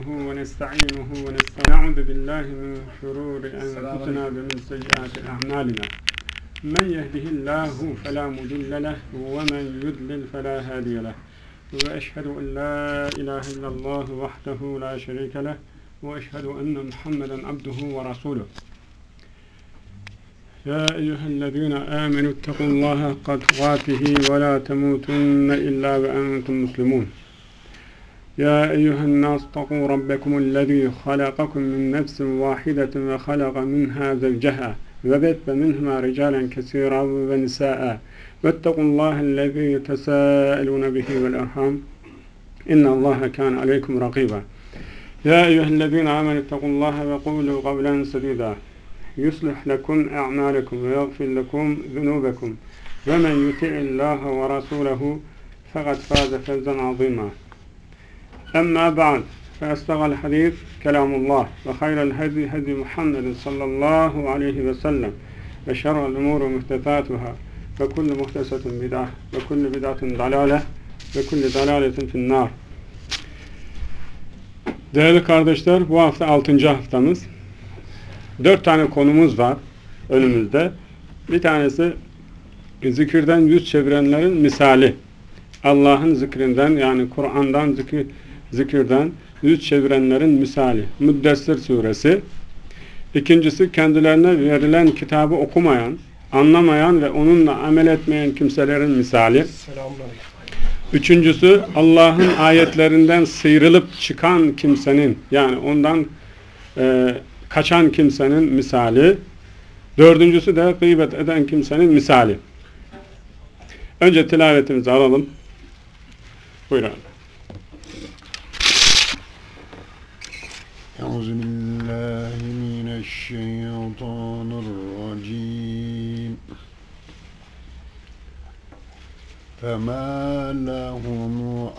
ونستعينه ونعوذ بالله من شرور أنفسنا ومن سيئات أعمالنا. من يهده الله فلا مضل له ومن يضلل فلا هادي له. وأشهد أن لا إله إلا الله وحده لا شريك له وأشهد أن محمدا عبده ورسوله. يا أيها الذين آمنوا اتقوا الله حق تقاته ولا تموتن إلا وأنتم مسلمون. يا أيها الناس اتقوا ربكم الذي خلقكم من نفس واحدة وخلق منها زوجها وبث منهما رجالا كثيرا ونساء واتقوا الله الذي تساءلون به والأرحام إن الله كان عليكم رقيبا. يا أيها الذين آمنوا اتقوا الله وقولوا قولا سديدا يصلح لكم أعمالكم ويغفر لكم ذنوبكم ومن يطع الله ورسوله فقد فاز فوزا عظيما. أما بعد فأصدق الحديث كلام الله وخير الهدي هدي محمد صلى الله عليه وسلم وشر الأمور محدثاتها وكل محدثة بدعة وكل بدعة ضلالة وكل ضلالة في النار. Değerli kardeşler, bu hafta 6. haftamız. 4 tane konumuz var önümüzde. Bir tanesi zikirden yüz çevirenlerin misali. Allah'ın zikrinden, yani Kur'an'dan zikirden yüz çevirenlerin misali. Müddessir suresi. İkincisi, kendilerine verilen kitabı okumayan, anlamayan ve onunla amel etmeyen kimselerin misali. Üçüncüsü, Allah'ın ayetlerinden sıyrılıp çıkan kimsenin, yani ondan kaçan kimsenin misali. Dördüncüsü de gıybet eden kimsenin misali. Önce tilavetimizi alalım. Buyurun. Euzubillahimineşşeytanirracim. فَمَا لَهُمْ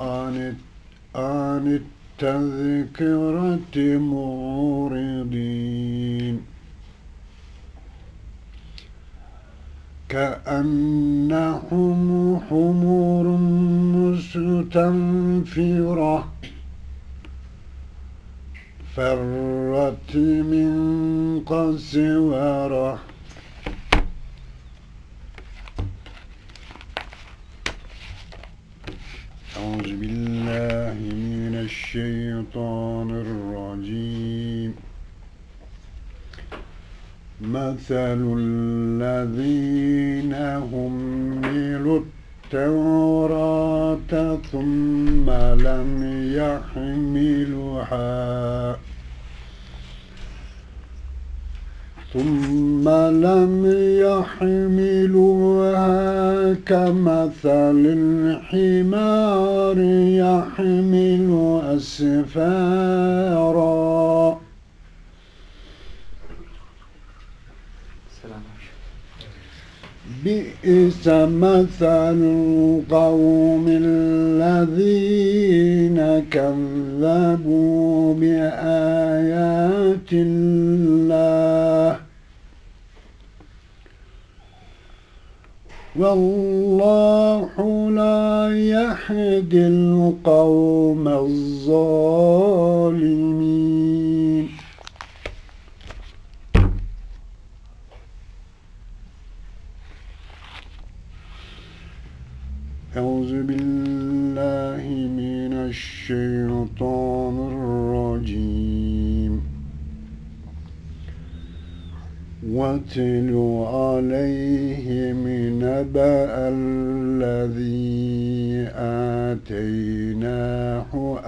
عَنِ التَّذْكِرَةِ مُعْرِضِينَ كَأَنَّهُمْ حُمُرٌ مُسْتَنفِرَةٌ فَرَّتْ مِنْ قَسْوَرَةٍ أعوذ بالله من الشيطان الرجيم. مثل الذين حملوا التوراة ثم لم يحملوها كمثل الحمار يحمل أسفارا بئس مثل القوم الذين كذبوا بآيات الله والله لا يهدي القوم الظالمين. أعوذ بالله من الشيطان الرجيم. واتل عليهم نبأ الذي آتيناه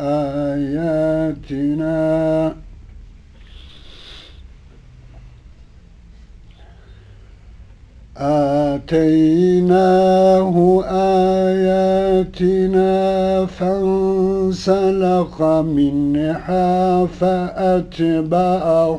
آياتنا فانسلخ منها فأتبعه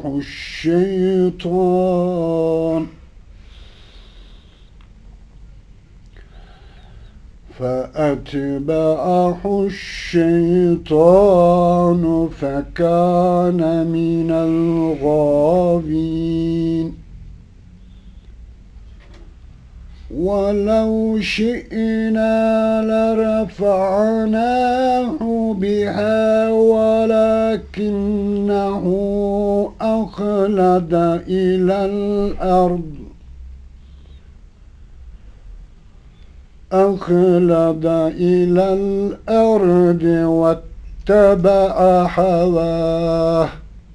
الشيطان فكان من الغاوين. ولو شئنا لرفعناه بها ولكنه أخلد إلى الأرض واتبع هواه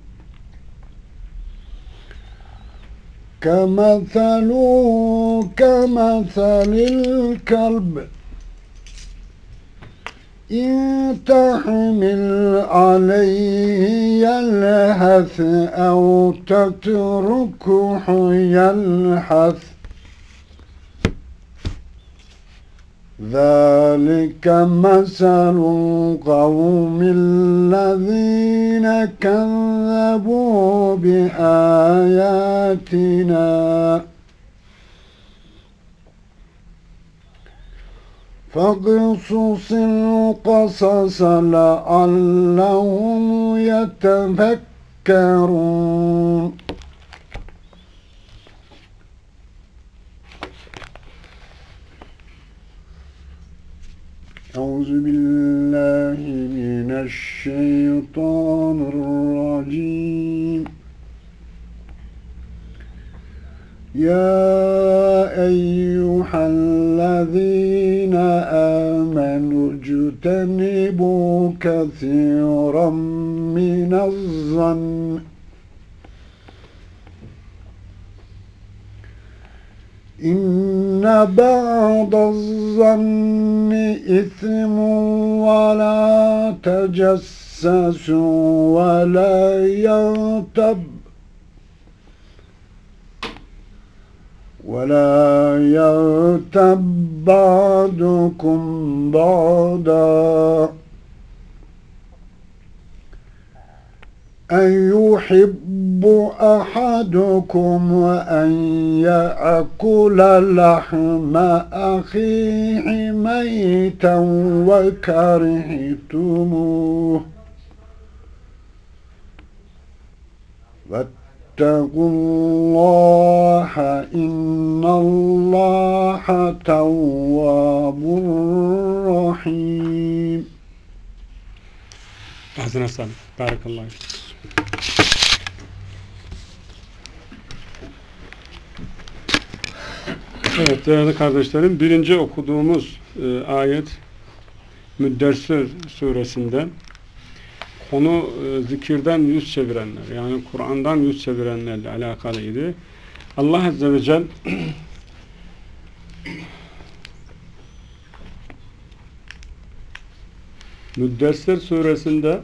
كمثل الكلب إن تحمل عليه يلهث أو تتركه يلهث ذلك مثل القوم الذين كذبوا بآياتنا فاقصص القصص لعلهم يتفكرون. أعوذ بالله من الشيطان الرجيم. يا أيها الذين آمنوا اجتنبوا كثيرا من الظن إن بعض الظن إثم ولا تجسسوا ولا يغتب بعضكم بعضا أن يحب أحدكم أن يأكل لحم أخيه ميتا وكرهتموه واتقوا الله إن الله تواب رحيم. Ağzına sağlık. Barakallahu. Evet değerli kardeşlerim, birinci okuduğumuz ayet Müddessir suresinden, konu zikirden yüz çevirenler, yani Kur'an'dan yüz çevirenlerle alakalıydı. Allah Azze ve Celle Müddessir suresinde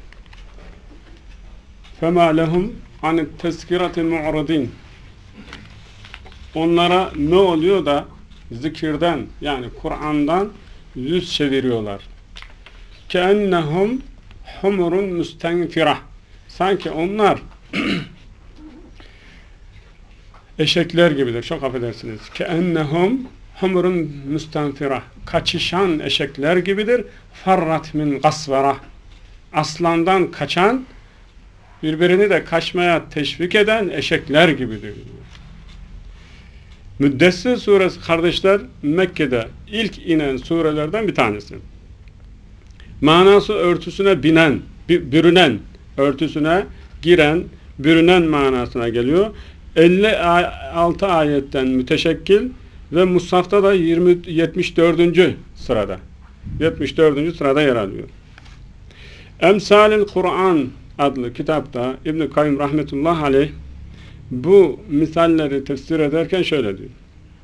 فَمَا لَهُمْ عَنِ التَّذْكِرَةِ مُعْرَضِينَ, onlara ne oluyor da zikirden, yani Kur'an'dan yüz çeviriyorlar. كَأَنَّهُمْ حُمُرٌ مُسْتَنْفِرَةٌ, sanki onlar eşekler gibidir. Çok affedersiniz. كَأَنَّهُمْ حُمُرٌ مُسْتَنْفِرَةٌ, kaçışan eşekler gibidir. فَرَّتْ مِنْ قَسْوَرَةٌ, aslandan kaçan, birbirini de kaçmaya teşvik eden eşekler gibidir. Müddessir suresi kardeşler, Mekke'de ilk inen surelerden bir tanesi. Manası örtüsüne binen, bürünen, örtüsüne giren, bürünen manasına geliyor. 56 ayetten müteşekkil ve Mushaf'ta da 74. sırada. 74. sırada yer alıyor. Emsalil Kur'an adlı kitapta İbn-i Kayyum rahmetullah aleyh bu misalleri tefsir ederken şöyle diyor.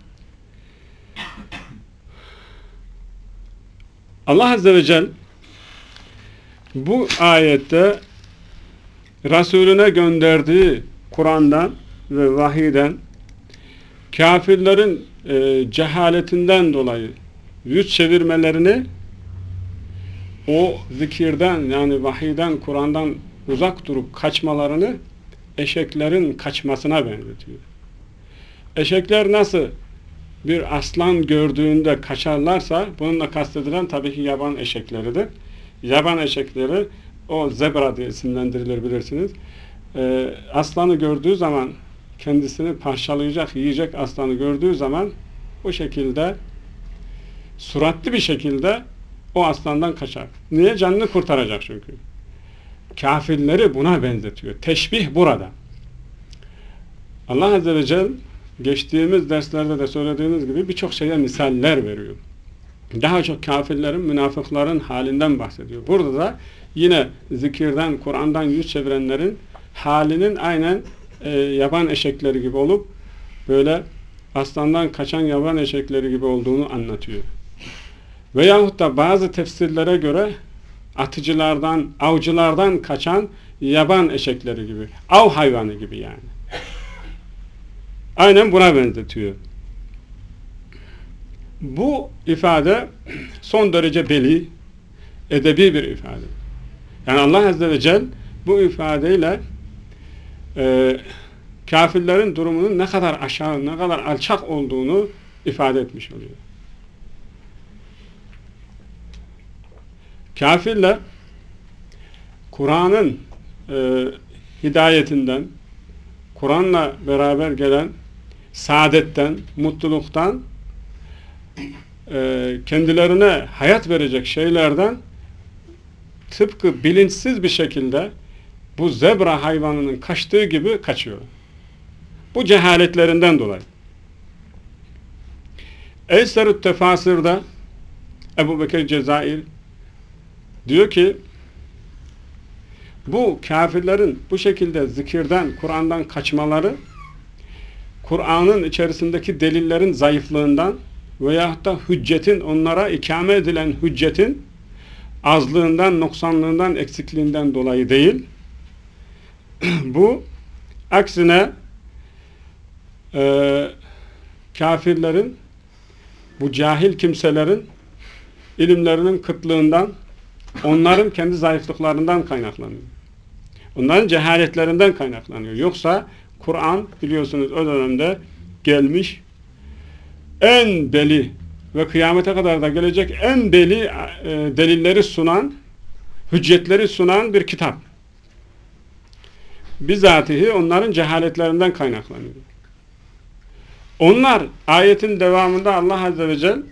Allah Azze ve Celle bu ayette Resulüne gönderdiği Kur'an'dan ve vahiyden kafirlerin cehaletinden dolayı yüz çevirmelerini, o zikirden, yani vahiyden, Kur'an'dan uzak durup kaçmalarını eşeklerin kaçmasına benzetiyor. Eşekler nasıl bir aslan gördüğünde kaçarlarsa, bununla kastedilen tabii ki yaban eşekleridir. Yaban eşekleri, o zebra diye isimlendirilir bilirsiniz. Aslanı gördüğü zaman, kendisini parçalayacak, yiyecek aslanı gördüğü zaman o şekilde suratlı bir şekilde o aslandan kaçar. Niye? Canını kurtaracak çünkü. Kafirleri buna benzetiyor. Teşbih burada. Allah Azze ve Celle geçtiğimiz derslerde de söylediğimiz gibi birçok şeye misaller veriyor. Daha çok kafirlerin, münafıkların halinden bahsediyor. Burada da yine zikirden, Kur'an'dan yüz çevirenlerin halinin aynen yaban eşekleri gibi olup böyle aslandan kaçan yaban eşekleri gibi olduğunu anlatıyor. Veyahut da bazı tefsirlere göre atıcılardan, avcılardan kaçan yaban eşekleri gibi, av hayvanı gibi yani. Aynen buna benzetiyor. Bu ifade son derece beli, edebi bir ifade. Yani Allah Azze ve Celle bu ifadeyle kafirlerin durumunun ne kadar aşağı, ne kadar alçak olduğunu ifade etmiş oluyor. Kafirler Kur'an'ın hidayetinden, Kur'an'la beraber gelen saadetten, mutluluktan, kendilerine hayat verecek şeylerden tıpkı bilinçsiz bir şekilde bu zebra hayvanının kaçtığı gibi kaçıyor. Bu cehaletlerinden dolayı. Eyserut Tefasir'de Ebu Bekir Cezayir diyor ki bu kafirlerin bu şekilde zikirden, Kur'an'dan kaçmaları Kur'an'ın içerisindeki delillerin zayıflığından veyahut da hüccetin, onlara ikame edilen hüccetin azlığından, noksanlığından, eksikliğinden dolayı değil. Bu aksine kafirlerin, bu cahil kimselerin ilimlerinin kıtlığından, onların kendi zayıflıklarından kaynaklanıyor. Onların cehaletlerinden kaynaklanıyor. Yoksa Kur'an biliyorsunuz o dönemde gelmiş en deli ve kıyamete kadar da gelecek en deli delilleri sunan, hüccetleri sunan bir kitap. Bizatihi onların cehaletlerinden kaynaklanıyor. Onlar ayetin devamında Allah Azze ve Celle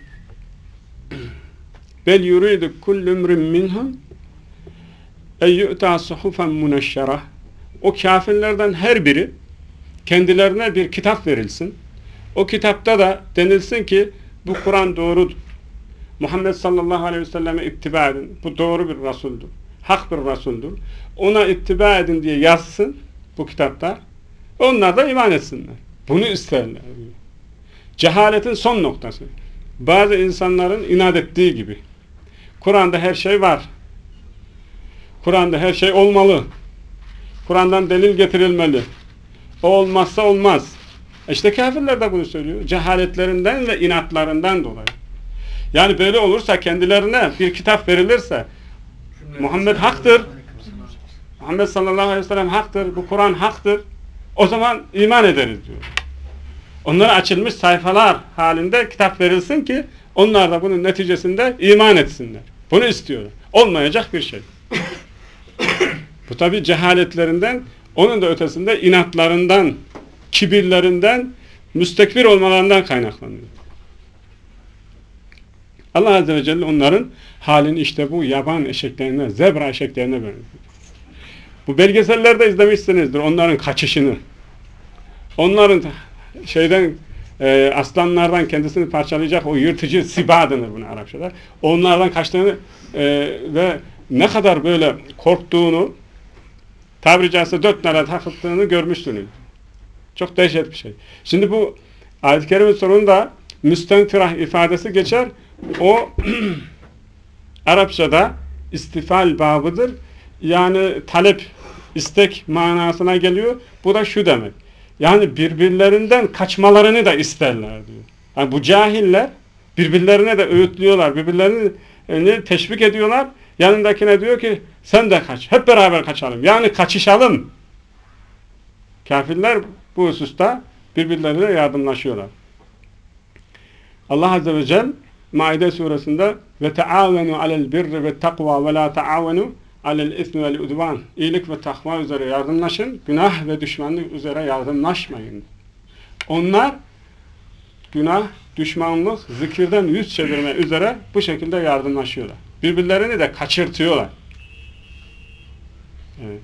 bel yuridu kullu imrin minhum en yu'ta suhufen muneşşerah, o kafirlerden her biri kendilerine bir kitap verilsin. O kitapta da denilsin ki bu Kur'an doğrudur. Muhammed sallallahu aleyhi ve selleme ittiba edin. Bu doğru bir Resul'dür. Hak bir Resul'dür. Ona ittiba edin diye yazsın bu kitapta. Onlar da iman etsinler. Bunu isterler. Cehaletin son noktası. Bazı insanların inat ettiği gibi. Kur'an'da her şey var. Kur'an'da her şey olmalı. Kur'an'dan delil getirilmeli. O olmazsa olmaz. İşte kafirler de bunu söylüyor. Cehaletlerinden ve inatlarından dolayı. Yani böyle olursa, kendilerine bir kitap verilirse Muhammed haktır. Muhammed sallallahu aleyhi ve sellem haktır. Bu Kur'an haktır. O zaman iman ederiz diyor. Onlara açılmış sayfalar halinde kitap verilsin ki onlar da bunun neticesinde iman etsinler. Bunu istiyorlar. Olmayacak bir şey. Bu tabi cehaletlerinden, onun da ötesinde inatlarından, kibirlerinden, müstekbir olmalarından kaynaklanıyor. Allah Azze ve Celle onların halini işte bu yaban eşeklerine, zebra eşeklerine benziyor. Bu belgesellerde izlemişsinizdir onların kaçışını. Onların aslanlardan kendisini parçalayacak o yırtıcı siba denir buna Arapçada. Onlardan kaçtığını ve ne kadar böyle korktuğunu, tabiri caizse dört nala takıldığını görmüşsünüz. Çok dehşet bir şey. Şimdi bu ayet-i kerimin sonunda müstenfirah ifadesi geçer. O Arapçada istifal babıdır. Yani talep, istek manasına geliyor. Bu da şu demek. Yani birbirlerinden kaçmalarını da isterler diyor. Yani bu cahiller birbirlerine de öğütlüyorlar. Birbirlerini teşvik ediyorlar. Yanındakine diyor ki sen de kaç. Hep beraber kaçalım. Yani kaçışalım. Kafirler bu hususta birbirlerine yardımlaşıyorlar. Allah Azze ve Celle Maide suresinde ve taavenu alel birri ve takva ve la taavenu alel ismi vel udvan. İyilik ve takva üzere yardımlaşın, günah ve düşmanlık üzere yardımlaşmayın. Onlar günah, düşmanlık, zikirden yüz çevirme üzere bu şekilde yardımlaşıyorlar. Birbirlerini de kaçırtıyorlar. Evet.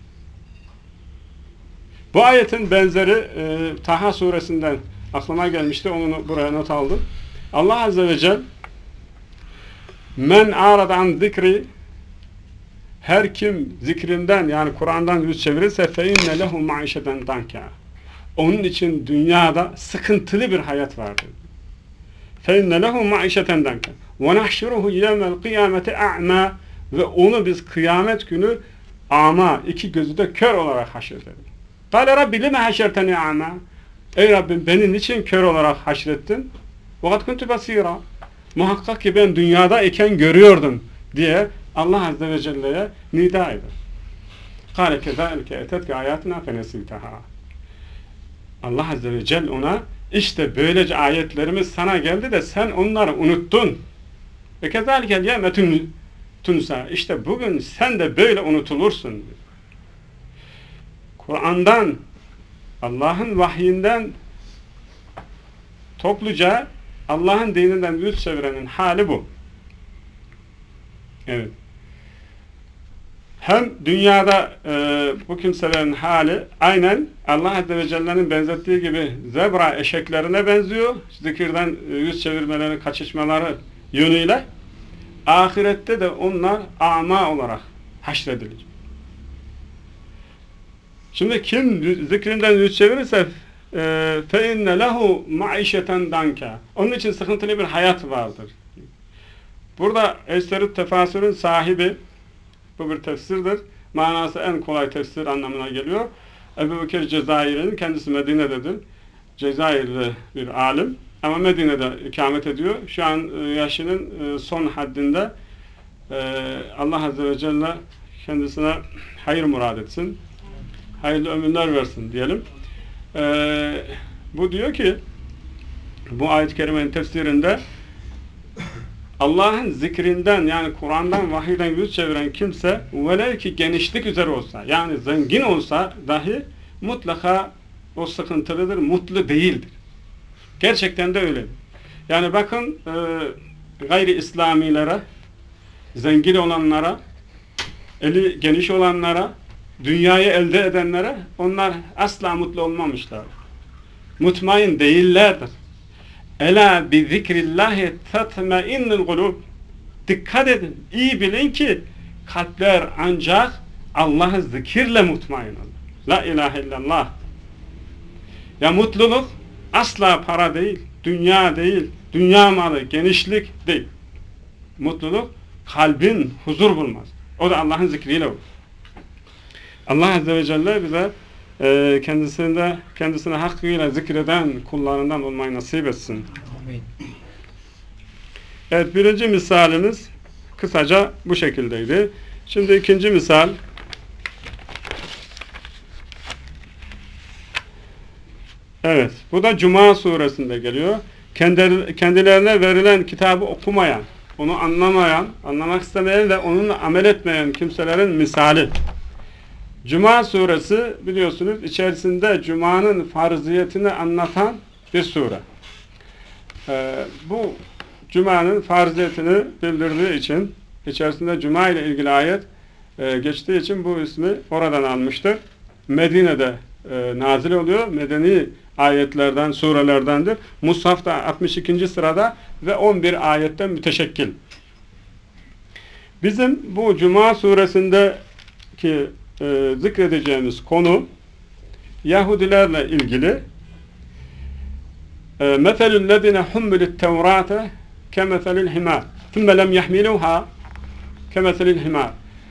Bu ayetin benzeri Taha suresinden aklıma gelmişti. Onu buraya not aldım. Allah Azze ve Celle men arada an zikri, her kim zikrinden yani Kur'an'dan yüz çevirirse fe inne lehu maişeten danka, onun için dünyada sıkıntılı bir hayat vardır. Fe inne lehu maişeten danka ve nahşuruhu yevmel kıyameti a'ma, ve onu biz kıyamet günü ama, iki gözü de kör olarak haşrederiz. Kâle Rabbi lime haşerteni a'ma, ey Rabbim beni niçin kör olarak haşrettin? Vakat kuntu basira, muhakkak ki ben dünyada iken görüyordum diye Allah Azze ve Celle'ye nida eder. Kâle kezâlike etetke âyâtına fenesîtaha. Allah Azze ve Celle ona işte böylece ayetlerimiz sana geldi de sen onları unuttun. Ve kezâlike yevme tunsa, işte bugün sen de böyle unutulursun. Kur'an'dan, Allah'ın vahyinden topluca Allah'ın dininden yüz çevirenin hali bu. Evet. Hem dünyada bu kimselerin hali aynen Allah Azze ve Celle'nin benzettiği gibi zebra eşeklerine benziyor. Zikirden yüz çevirmeleri, kaçışmaları yönüyle. Ahirette de onlar ama olarak haşredilecek. Şimdi kim zikrinden yüz çevirirse فَاِنَّ لَهُ مَعِشَةً دَنْكَ, onun için sıkıntılı bir hayat vardır. Burada Eşterut Tefasür'ün sahibi, bu bir tefsirdir. Manası en kolay tefsir anlamına geliyor. Ebu Bekir Cezayir'in, kendisi Medine'dedir. Cezayirli bir alim ama Medine'de ikamet ediyor. Şu an yaşının son haddinde. Allah Azze ve Celle kendisine hayır murad etsin. Hayırlı ömürler versin diyelim. Bu diyor ki, bu ayet-i kerimenin tefsirinde Allah'ın zikrinden yani Kur'an'dan, vahiyden yüz çeviren kimse velev ki genişlik üzere olsa, yani zengin olsa dahi mutlaka o sıkıntılıdır, mutlu değildir. Gerçekten de öyledir. Yani bakın gayri İslamilere, zengin olanlara, eli geniş olanlara, dünyayı elde edenlere, onlar asla mutlu olmamışlar. Mutmain değillerdir. Ela bi zikrillahi tatmainnul kulub. Dikkat edin, iyi bilin ki kalpler ancak Allah'ı zikirle mutmain olur. La ilahe illallah. Ya mutluluk asla para değil, dünya değil, dünya malı, genişlik değil. Mutluluk kalbin huzur bulmaz. O da Allah'ın zikriyle olur. Allah Azze ve Celle bize kendisine hakkıyla zikreden kullarından olmayı nasip etsin. Amin. Evet, birinci misalimiz kısaca bu şekildeydi. Şimdi ikinci misal. Evet, bu da Cuma suresinde geliyor. Kendilerine verilen kitabı okumayan, onu anlamayan, anlamak istemeyen ve onunla amel etmeyen kimselerin misali. Cuma suresi biliyorsunuz içerisinde Cuma'nın farziyetini anlatan bir sure. Bu Cuma'nın farziyetini bildirdiği için, içerisinde Cuma ile ilgili ayet geçtiği için bu ismi oradan almıştır. Medine'de nazil oluyor. Medeni ayetlerden, surelerdendir. Mushaf'ta 62. sırada ve 11 ayetten müteşekkil. Bizim bu Cuma suresindeki zikredeceğimiz konu Yahudilerle ilgili. مَثَلُ الَّذِينَ حُمِّلُوا التَّوْرَاتَ كَمَثَلِ الْحِمَارِ ثُمَّ لَمْ يَحْمِلُوهَا كَمَثَلِ الْحِمَارِ.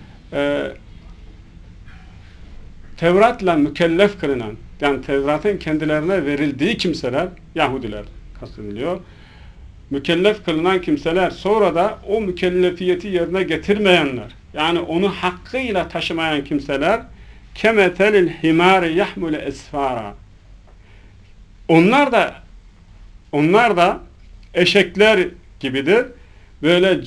Tevrat'la mükellef kılınan, yani Tevrat'ın kendilerine verildiği kimseler, Yahudiler kastediliyor. Mükellef kılınan kimseler, sonra da o mükellefiyeti yerine getirmeyenler, yani onu hakkıyla taşımayan kimseler, kemetelil himari yahmule esfara. Onlar da eşekler gibidir. Böyle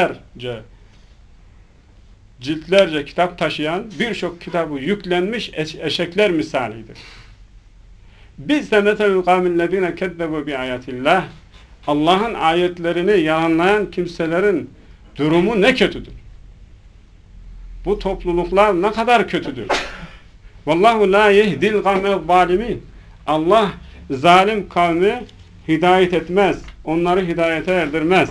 ciltlerce kitap taşıyan, birçok kitabı yüklenmiş eşekler misalidir. Bi'se meselul kavmillezine kezzebu bi ayatillah. Allah'ın ayetlerini yalanlayan kimselerin durumu ne kötüdür. Bu topluluklar ne kadar kötüdür. Vallahu la yehdil kavmel zalimin. Allah zalim kavmi hidayet etmez. Onları hidayete erdirmez.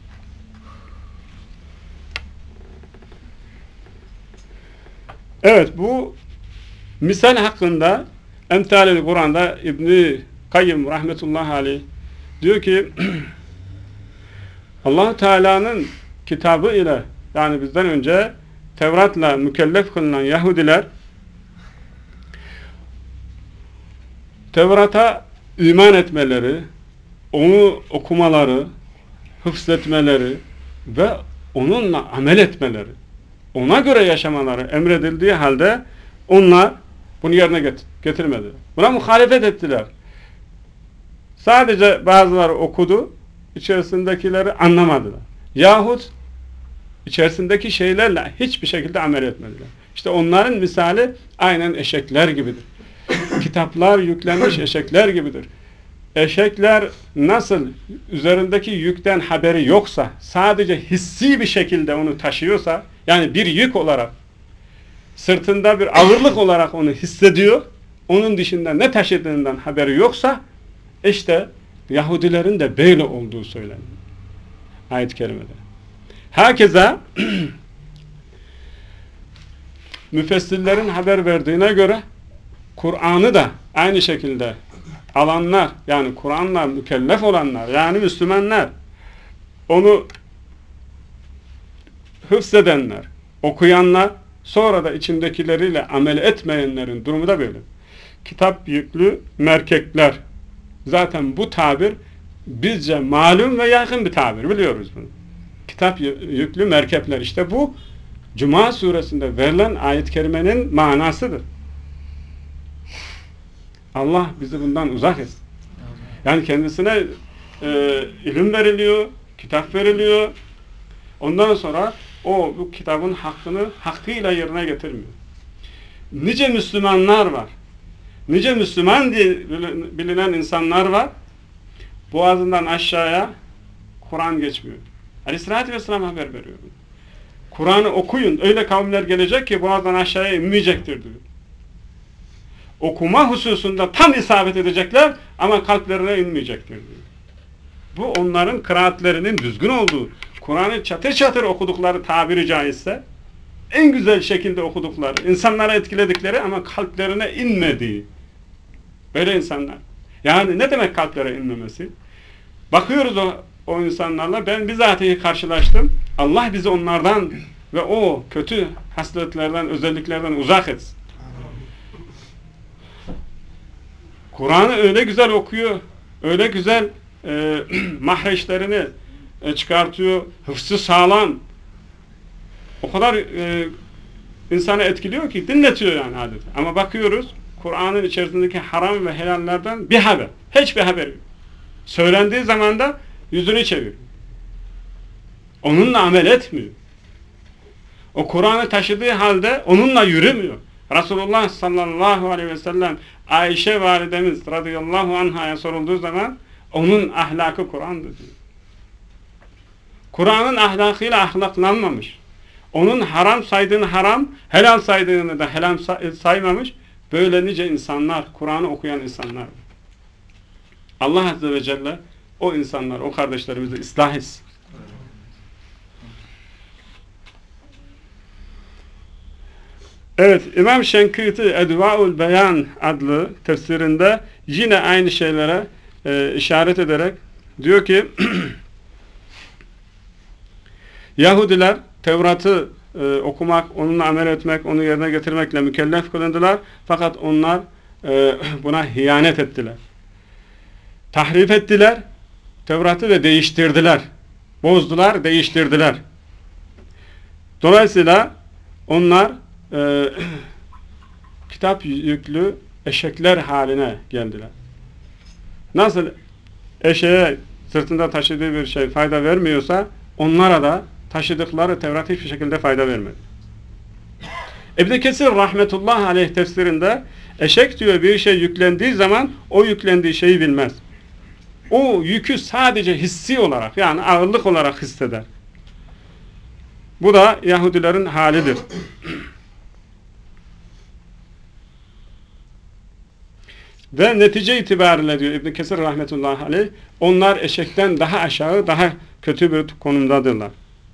Evet, bu misal hakkında Emsalül Kur'an'da İbn-i Kayyım rahmetullahi aleyh diyor ki Allah Teala'nın kitabı ile, yani bizden önce Tevrat'la mükellef kılınan Yahudiler Tevrat'a iman etmeleri, onu okumaları, hıfzetmeleri ve onunla amel etmeleri, ona göre yaşamaları emredildiği halde onlar bunu yerine getirmediler. Buna muhalefet ettiler. Sadece bazıları okudu, içerisindekileri anlamadılar. Yahut içerisindeki şeylerle hiçbir şekilde amel etmediler. İşte onların misali aynen eşekler gibidir. Kitaplar yüklenmiş eşekler gibidir. Eşekler nasıl üzerindeki yükten haberi yoksa, sadece hissi bir şekilde onu taşıyorsa, yani bir yük olarak, sırtında bir ağırlık olarak onu hissediyor, onun dışında ne taşıdığından haberi yoksa, işte Yahudilerin de böyle olduğu söyleniyor ayet-i kerimede. Herkese müfessirlerin haber verdiğine göre Kur'an'ı da aynı şekilde alanlar, yani Kur'an'la mükellef olanlar, yani Müslümanlar, onu hıfzedenler, okuyanlar, sonra da içindekileriyle amel etmeyenlerin durumu da böyle. Kitap yüklü merkekler. Zaten bu tabir bizce malum ve yakın bir tabir, biliyoruz bunu. Kitap yüklü merkepler, işte bu Cuma suresinde verilen ayet-i kerimenin manasıdır. Allah bizi bundan uzak etsin. Yani kendisine ilim veriliyor, kitap veriliyor. Ondan sonra o bu kitabın hakkını hakkıyla yerine getirmiyor. Nice Müslümanlar var. Nice Müslüman diye bilinen insanlar var. Boğazından aşağıya Kur'an geçmiyor. Aleyhissalatü vesselam haber veriyor. Kur'an'ı okuyun. Öyle kavimler gelecek ki boğazdan aşağıya inmeyecektir diyor. Okuma hususunda tam isabet edecekler ama kalplerine inmeyecektir diyor. Bu onların kıraatlerinin düzgün olduğu, Kur'an'ı çatır çatır okudukları, tabiri caizse en güzel şekilde okudukları, insanlara etkiledikleri ama kalplerine inmediği böyle insanlar. Yani ne demek kalplere inmemesi? Bakıyoruz o insanlarla, ben bizatihi karşılaştım. Allah bizi onlardan ve o kötü hasletlerden, özelliklerden uzak etsin. Kur'an'ı öyle güzel okuyor, öyle güzel mahreçlerini çıkartıyor, hıfzı sağlam, o kadar insanı etkiliyor ki dinletiyor yani adeta. Ama bakıyoruz Kur'an'ın içerisindeki haram ve helallerden bir haber, hiçbir haber yok. Söylendiği zaman da yüzünü çeviriyor. Onunla amel etmiyor. O Kur'an'ı taşıdığı halde onunla yürümüyor. Resulullah sallallahu aleyhi ve sellem Ayşe validemiz radıyallahu anh'a sorulduğu zaman onun ahlakı Kur'an'dır diyor. Kur'an'ın ahlakıyla ahlaklanmamış. Onun haram saydığını haram, helal saydığını da helal saymamış. Böyle nice insanlar, Kur'an'ı okuyan insanlar. Allah Azze ve Celle o insanlar, o kardeşlerimizi ıslah etsin. Evet, İmam Şenkiti Edvaul Beyan adlı tefsirinde yine aynı şeylere işaret ederek diyor ki Yahudiler Tevrat'ı okumak, onunla amel etmek, onu yerine getirmekle mükellef kılındılar. Fakat onlar buna hiyanet ettiler. Tahrif ettiler Tevrat'ı ve değiştirdiler. Bozdular, değiştirdiler. Dolayısıyla onlar kitap yüklü eşekler haline geldiler. Nasıl eşeğe sırtında taşıdığı bir şey fayda vermiyorsa onlara da taşıdıkları Tevrat hiçbir şekilde fayda vermedi. İbn Kesir rahmetullahi aleyh tefsirinde eşek diyor bir şey yüklendiği zaman o yüklendiği şeyi bilmez. O yükü sadece hissi olarak yani ağırlık olarak hisseder. Bu da Yahudilerin halidir. Ve netice itibariyle diyor İbn Kesir rahmetullahi aleyh onlar eşekten daha aşağı, daha kötü bir konumdadırlar.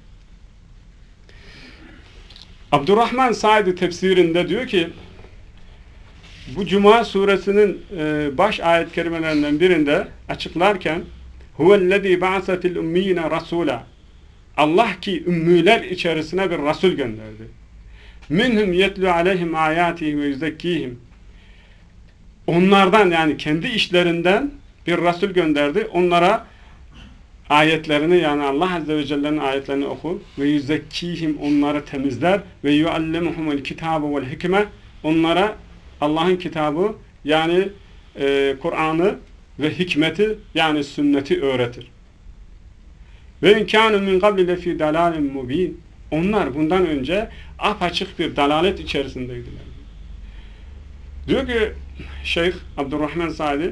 Abdurrahman Said tefsirinde diyor ki bu Cuma suresinin baş ayet kelimelerinden birinde açıklarken huvellezî ba'ase fil ummiyine rasûlâ Allah ki ümmüler içerisine bir Resul gönderdi. Minhum yetlu aleyhim âyâtihi ve yüzekkîhim onlardan yani kendi işlerinden bir Resul gönderdi. Onlara ayetlerini yani Allah Azze ve Celle'nin ayetlerini okur ve yüzekkîhim onları temizler ve yuallimuhumul kitâbe vel hikme onlara Allah'ın kitabı yani Kur'an'ı ve hikmeti yani sünneti öğretir. Ve inkânu min qabli lefî dalâlin mubîn onlar bundan önce apaçık bir dalalet içerisindeydiler. Diyor ki Şeyh Abdurrahman Said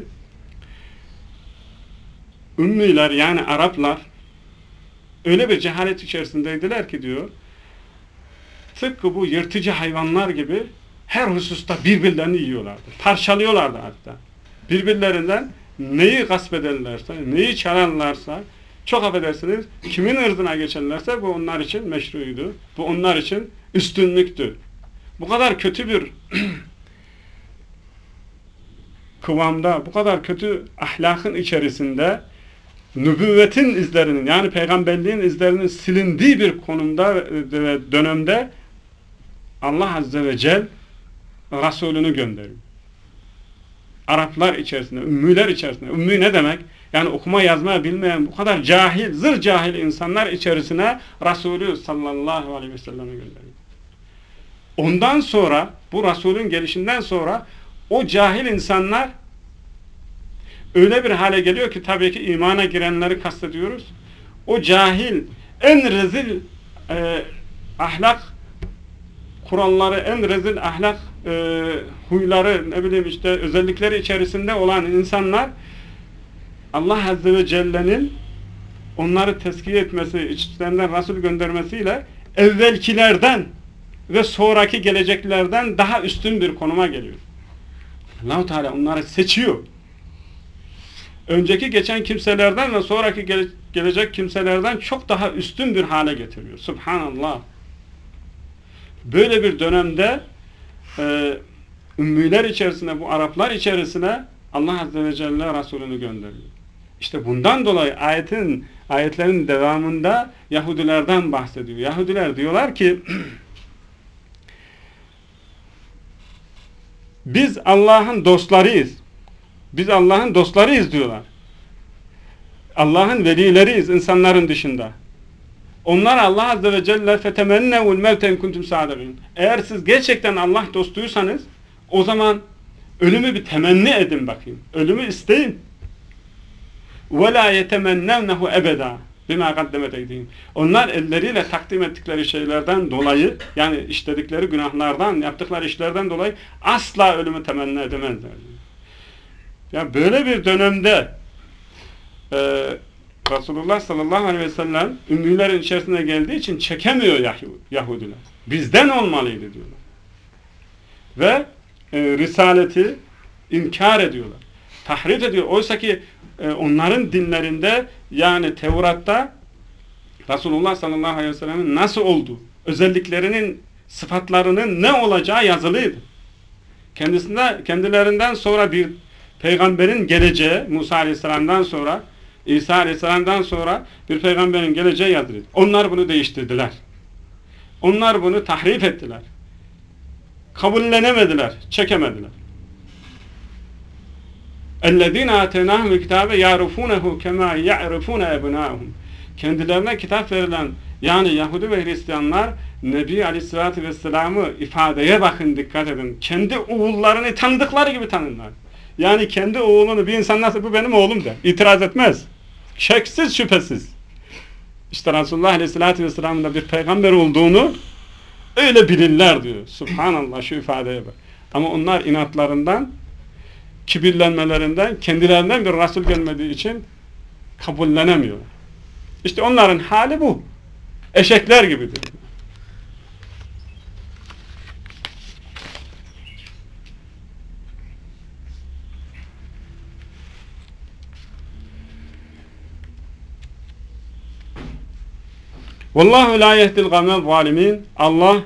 Ümmiler yani Araplar öyle bir cehalet içerisindeydiler ki diyor tıpkı bu yırtıcı hayvanlar gibi her hususta birbirlerini yiyorlardı. Parçalıyorlardı hatta. Birbirlerinden neyi gasp ederlerse, neyi çalarlarsa çok affedersiniz kimin ırzına geçerlerse bu onlar için meşruydu. Bu onlar için üstünlüktü. Bu kadar kötü bir kıvamda, bu kadar kötü ahlakın içerisinde nübüvvetin izlerinin yani peygamberliğin izlerinin silindiği bir konumda ve dönemde Allah Azze ve Celle Resulünü gönderiyor. Araplar içerisinde, ümmüler içerisinde. Ümmü ne demek? Yani okuma yazma bilmeyen bu kadar cahil, zır cahil insanlar içerisine Resulü sallallahu aleyhi ve sellem'i gönderiyor. Ondan sonra, bu Resulün gelişinden sonra o cahil insanlar öyle bir hale geliyor ki tabii ki imana girenleri kastediyoruz. O cahil, en rezil ahlak kuralları, en rezil ahlak huyları, ne bileyim işte özellikleri içerisinde olan insanlar Allah Azze ve Celle'nin onları tezkiye etmesi, içlerinden Resul göndermesiyle evvelkilerden ve sonraki geleceklerden daha üstün bir konuma geliyor. Allah-u Teala onları seçiyor. Önceki geçen kimselerden ve sonraki gelecek kimselerden çok daha üstün bir hale getiriyor. Subhanallah. Böyle bir dönemde ümmüler içerisine, bu Araplar içerisine Allah Azze ve Celle Resulünü gönderiyor. İşte bundan dolayı ayetlerin devamında Yahudilerden bahsediyor. Yahudiler diyorlar ki biz Allah'ın dostlarıyız. Biz Allah'ın dostlarıyız diyorlar. Allah'ın velileriyiz insanların dışında. Onlar Allah Azze ve Celle fetemennevul mevte in kuntum sadikin. Eğer siz gerçekten Allah dostuysanız o zaman ölümü bir temenni edin bakayım. Ölümü isteyin. Ve la yetemennevnehu ebeda bima kaddemet eydihim. Onlar elleriyle takdim ettikleri şeylerden dolayı yani işledikleri günahlardan, yaptıkları işlerden dolayı asla ölümü temenni edemezler. Ya böyle bir dönemde Resulullah sallallahu aleyhi ve sellem ümmülerin içerisine geldiği için çekemiyor Yahudiler. Bizden olmalıydı diyorlar. Ve risaleti inkar ediyorlar. Tahrif ediyor. Oysa ki onların dinlerinde yani Tevrat'ta Resulullah sallallahu aleyhi ve sellem'in nasıl olduğu, özelliklerinin, sıfatlarının ne olacağı yazılıydı. Kendilerinden sonra bir peygamberin geleceği, Musa aleyhisselamdan sonra, İsa aleyhisselamdan sonra bir peygamberin geleceği yazılıydı. Onlar bunu değiştirdiler. Onlar bunu tahrif ettiler. Kabullenemediler, çekemediler. اَلَّذ۪ينَ آتَيْنَاهُمُ الْكِتَابَ يَعْرِفُونَهُ كَمَا يَعْرِفُونَ اَبْنَاهُمْ Kendilerine kitap verilen yani Yahudi ve Hristiyanlar Nebi Aleyhisselatü Vesselam'ı ifadeye bakın, dikkat edin. Kendi oğullarını tanıdıkları gibi tanırlar. Yani kendi oğlunu bir insan nasıl bu benim oğlum der. İtiraz etmez. Şeksiz şüphesiz. İşte Resulullah Aleyhisselatü Vesselam'ın da bir peygamber olduğunu Öyle bilirler diyor. Subhanallah, şu ifadeye bak. Ama onlar inatlarından, kibirlenmelerinden, kendilerinden bir Resul gelmediği için kabullenemiyor. İşte onların hali bu. Eşekler gibidir. Vallahu la yehdil kavmel zalimin. Allah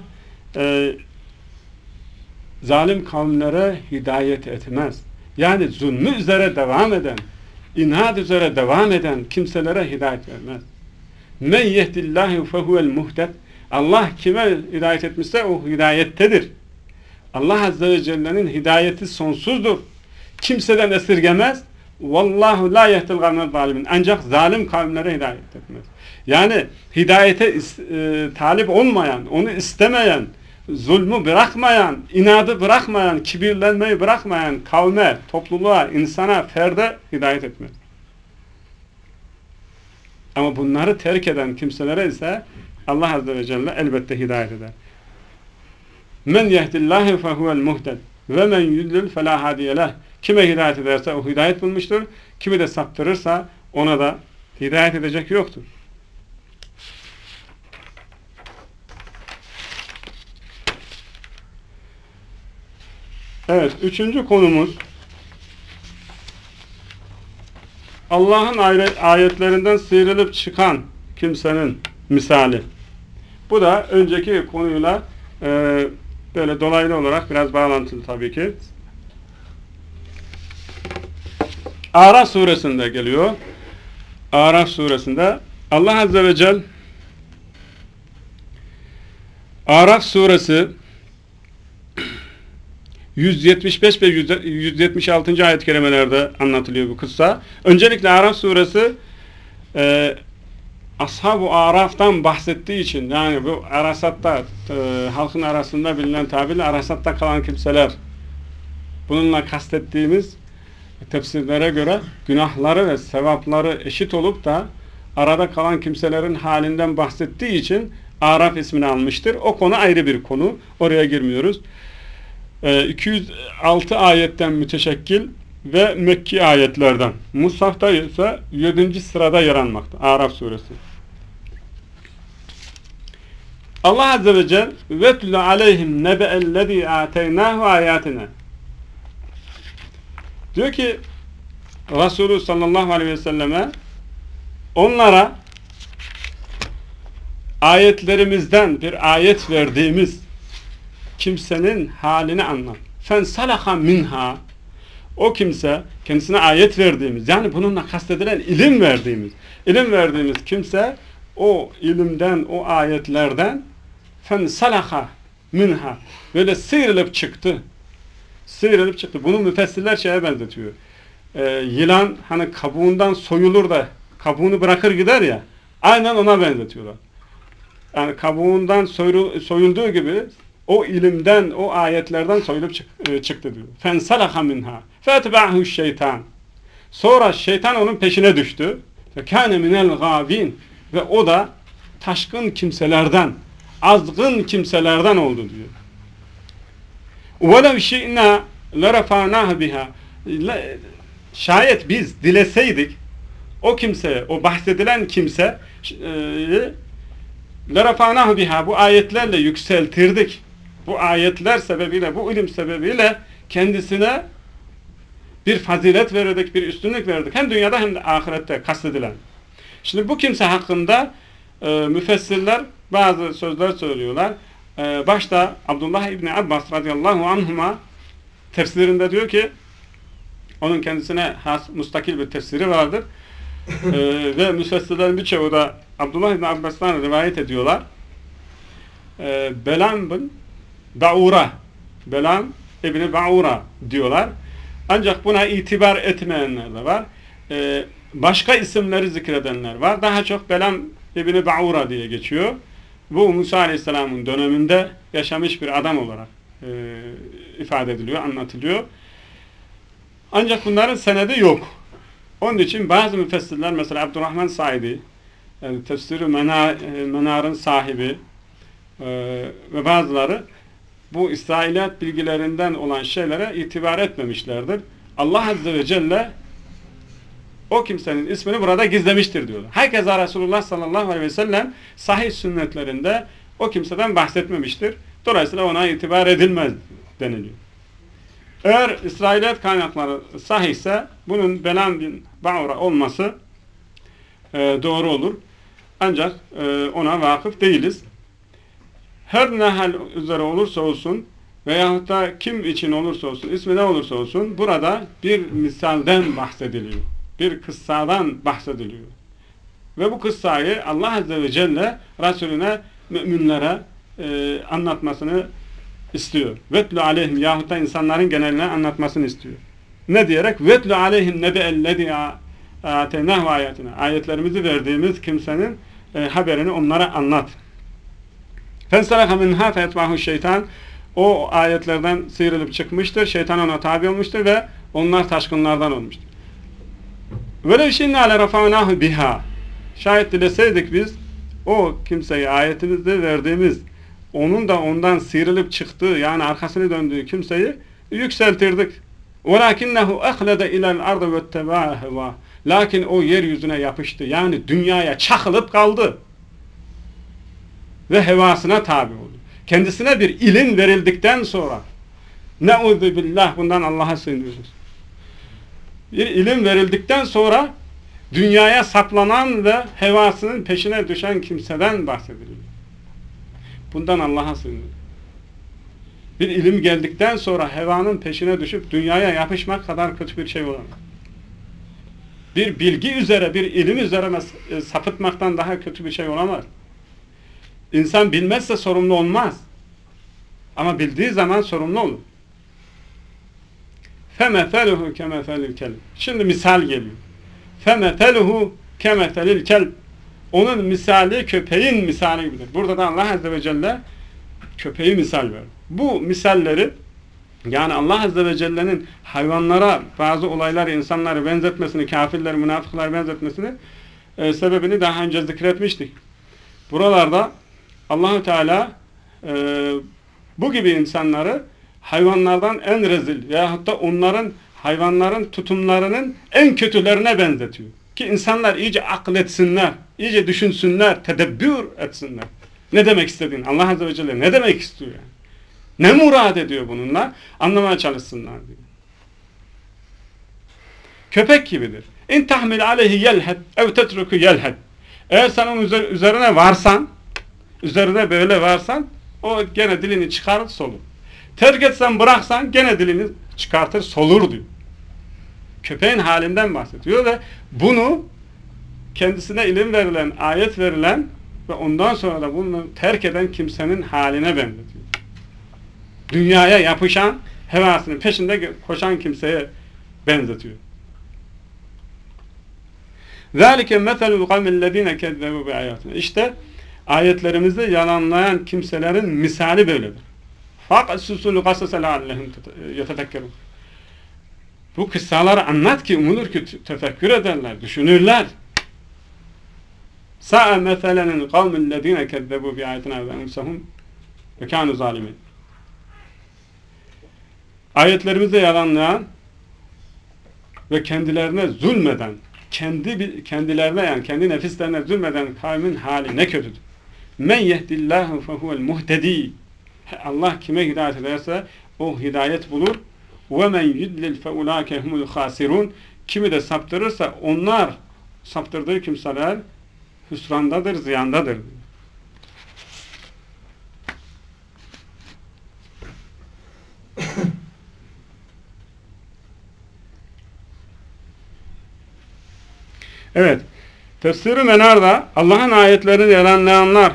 zalim kavimlere hidayet etmez. Yani zulmü üzere devam eden, inat üzere devam eden kimselere hidayet vermez. Men yehdillahu fehuvel muhted. Allah kime hidayet etmişse o hidayettedir. Allah Azze ve Celle'nin hidayeti sonsuzdur. Kimseden esirgemez. Vallahu la yehdil kavmel zalimin. Ancak zalim kavimlere hidayet etmez. Yani hidayete talip olmayan, onu istemeyen, zulmü bırakmayan, inadı bırakmayan, kibirlenmeyi bırakmayan kavme, topluluğa, insana, ferde hidayet etmez. Ama bunları terk eden kimselere ise Allah Azze ve Celle elbette hidayet eder. Men yehdillâhi fehuvel muhted ve men yudlil felâ hadiye leh. Kime hidayet ederse o hidayet bulmuştur. Kimi de saptırırsa ona da hidayet edecek yoktur. Evet, üçüncü konumuz Allah'ın ayetlerinden sıyrılıp çıkan kimsenin misali. Bu da önceki konuyla böyle dolaylı olarak biraz bağlantılı tabii ki. Araf suresinde geliyor. Araf suresinde Allah Azze ve Celle Araf suresi 175 ve 176. ayet-i kerimelerde anlatılıyor bu kıssa. Öncelikle Araf suresi Ashab-ı Araf'tan bahsettiği için, yani bu Arasat'ta halkın arasında bilinen tabirle Arasat'ta kalan kimseler, bununla kastettiğimiz tefsirlere göre günahları ve sevapları eşit olup da arada kalan kimselerin halinden bahsettiği için Araf ismini almıştır. O konu ayrı bir konu. Oraya girmiyoruz. 206 ayetten müteşekkil ve Mekki ayetlerden. Mushaf'ta ise 7. sırada yer almakta. Araf suresi. Allah Azze ve Celle وَتْلُ عَلَيْهِمْ نَبَأَ الَّذ۪ي آتَيْنَاهُ آيَاتِنَا diyor ki Resulü sallallahu aleyhi ve selleme onlara ayetlerimizden bir ayet verdiğimiz kimsenin halini anlat. فَنْسَلَخَ minha. O kimse, kendisine ayet verdiğimiz, yani bununla kastedilen ilim verdiğimiz kimse o ilimden, o ayetlerden فَنْسَلَخَ minha. Böyle sıyrılıp çıktı. Bunu müfessirler şeye benzetiyor. Yılan hani kabuğundan soyulur da kabuğunu bırakır gider ya, aynen ona benzetiyorlar. Yani kabuğundan soyulduğu gibi o ilimden, o ayetlerden soyulup çıktı diyor. فَنْسَلَخَ مِنْهَا فَاَتْبَعْهُ الشَّيْطَانِ. Sonra şeytan onun peşine düştü. فَكَانَ مِنَ الْغَابِينَ. Ve o da taşkın kimselerden, azgın kimselerden oldu diyor. وَلَوْ شِئْنَا لَرَفَانَاهُ بِهَا. Şayet biz dileseydik o kimseye, o bahsedilen kimse لَرَفَانَاهُ بِهَا, bu ayetlerle yükseltirdik. Bu ayetler sebebiyle, bu ilim sebebiyle kendisine bir fazilet verirdik, bir üstünlük verirdik. Hem dünyada hem de ahirette kastedilen. Şimdi bu kimse hakkında müfessirler bazı sözler söylüyorlar. Başta Abdullah İbni Abbas radıyallahu anhuma tefsirinde diyor ki, onun kendisine has, mustakil bir tefsiri vardır. Ve müfessirlerin birçoğu da Abdullah İbni Abbas'tan rivayet ediyorlar. Belam bin Ba'ura, Belam İbni Ba'ura diyorlar. Ancak buna itibar etmeyenler de var. Başka isimleri zikredenler var. Daha çok Belam İbni Ba'ura diye geçiyor. Bu Musa Aleyhisselam'ın döneminde yaşamış bir adam olarak ifade ediliyor, anlatılıyor. Ancak bunların senedi yok. Onun için bazı müfessirler, mesela Abdurrahman Saidi, yani Tefsir-i Menar'ın sahibi, ve bazıları bu İsrailiyat bilgilerinden olan şeylere itibar etmemişlerdir. Allah Azze ve Celle o kimsenin ismini burada gizlemiştir diyorlar. Herkese Resulullah sallallahu aleyhi ve sellem sahih sünnetlerinde o kimseden bahsetmemiştir. Dolayısıyla ona itibar edilmez deniliyor. Eğer İsrailiyat kaynakları sahihse bunun Belam bin Ba'ura olması doğru olur. Ancak ona vakıf değiliz. Her ne hal üzere olursa olsun veyahut da kim için olursa olsun, ismi ne olursa olsun burada bir misalden bahsediliyor. Bir kıssadan bahsediliyor. Ve bu kıssayı Allah Azze ve Celle Resulüne, müminlere anlatmasını istiyor. Vetlu aleyhim yahut da insanların geneline anlatmasını istiyor. Ne diyerek? Vetlu aleyhim nebe'ellezî âteynâhu âyâtinâ. Ayetlerimizi verdiğimiz kimsenin haberini onlara anlat. Fenselaha minhâ feyetbâhu şeytan. O ayetlerden sıyrılıp çıkmıştır. Şeytan ona tabi olmuştur ve onlar taşkınlardan olmuştur. Velev şi'nâ lerefa'nâhu bihâ. Şayet dileseydik biz o kimseyi ayetimizde verdiğimiz onun da ondan sıyrılıp çıktığı yani arkasını döndüğü kimseyi yükseltirdik. وَلَاكِنَّهُ اَخْلَدَ اِلَى الْاَرْضِ وَاتَّبَعَ هَوَى. Lakin o yeryüzüne yapıştı. Yani dünyaya çakılıp kaldı. Ve hevasına tabi oldu. Kendisine bir ilim verildikten sonra ne'udhu billah, bundan Allah'a sığınıyoruz. Bir ilim verildikten sonra dünyaya saplanan ve hevasının peşine düşen kimseden bahsediliyor. Bundan Allah'a sığınıyoruz. Bir ilim geldikten sonra hevanın peşine düşüp dünyaya yapışmak kadar kötü bir şey olamaz. Bir bilgi üzere, bir ilim üzere sapıtmaktan daha kötü bir şey olamaz. İnsan bilmezse sorumlu olmaz. Ama bildiği zaman sorumlu olur. فَمَثَلُهُ كَمَثَلِ الْكَلْبِ. Şimdi misal geliyor. فَمَثَلُهُ كَمَثَلِ الْكَلْبِ. Onun misali köpeğin misali gibidir. Burada da Allah Azze ve Celle köpeği misal verir. Bu misalleri yani Allah Azze ve Celle'nin hayvanlara bazı olayları, insanları benzetmesini, kafirleri, münafıkları benzetmesini sebebini daha önce zikretmiştik. Buralarda Allah-u Teala bu gibi insanları hayvanlardan en rezil veyahut da onların, hayvanların tutumlarının en kötülerine benzetiyor. Ki insanlar iyice akletsinler, iyice düşünsünler, tedebbür etsinler. Ne demek istediğini, Allah Azze ve Celle ne demek istiyor yani? Ne murad ediyor bununla? Anlamaya çalışsınlar diyor. Köpek gibidir. İn tahmil aleyhi yelhed ev tetruku yelhed. Eğer sen onun üzerine varsan, üzerine böyle varsan, o gene dilini çıkarır solur. Terk etsen, bıraksan gene dilini çıkartır solur diyor. Köpeğin halinden bahsediyor ve bunu kendisine ilim verilen, ayet verilen ve ondan sonra da bunu terk eden kimsenin haline benzetiyor. Dünyaya yapışan, hevasının peşinde koşan kimseye benzetiyor. ذَٰلِكَ مَثَلُ الْقَوْمِ الَّذ۪ينَ كَذَّبُوا بِآيَاتِنَا. İşte ayetlerimizi yalanlayan kimselerin misali böyledir. فَقَسُّسُ الْقَسَسَ لَعَلَّهُمْ يَتَفَكَّرُونَ. Bu kıssaları anlat ki umulur ki tefekkür ederler, düşünürler. سَاءَ مَثَلًا الْقَوْمِ الَّذ۪ينَ كَذَّبُوا بِآيَاتِنَا وَاَنْفُسَهُمْ وَكَانُوا ظَالِمِينَ. Ayetlerimizi yalanlayan ve kendilerine zulmeden, kendilerine yani kendi nefislerine zulmeden kavmin hali ne kötüdür. Men yehdillahu fehuvel muhtedi. Allah kime hidayet ederse o hidayet bulur. Ve men yudlil feulâke humul khasirun. Kimi de saptırırsa onlar, saptırdığı kimseler hüsrandadır, ziyandadır. Evet. Tefsir-i Menar'da Allah'ın ayetlerini yalanlayanlar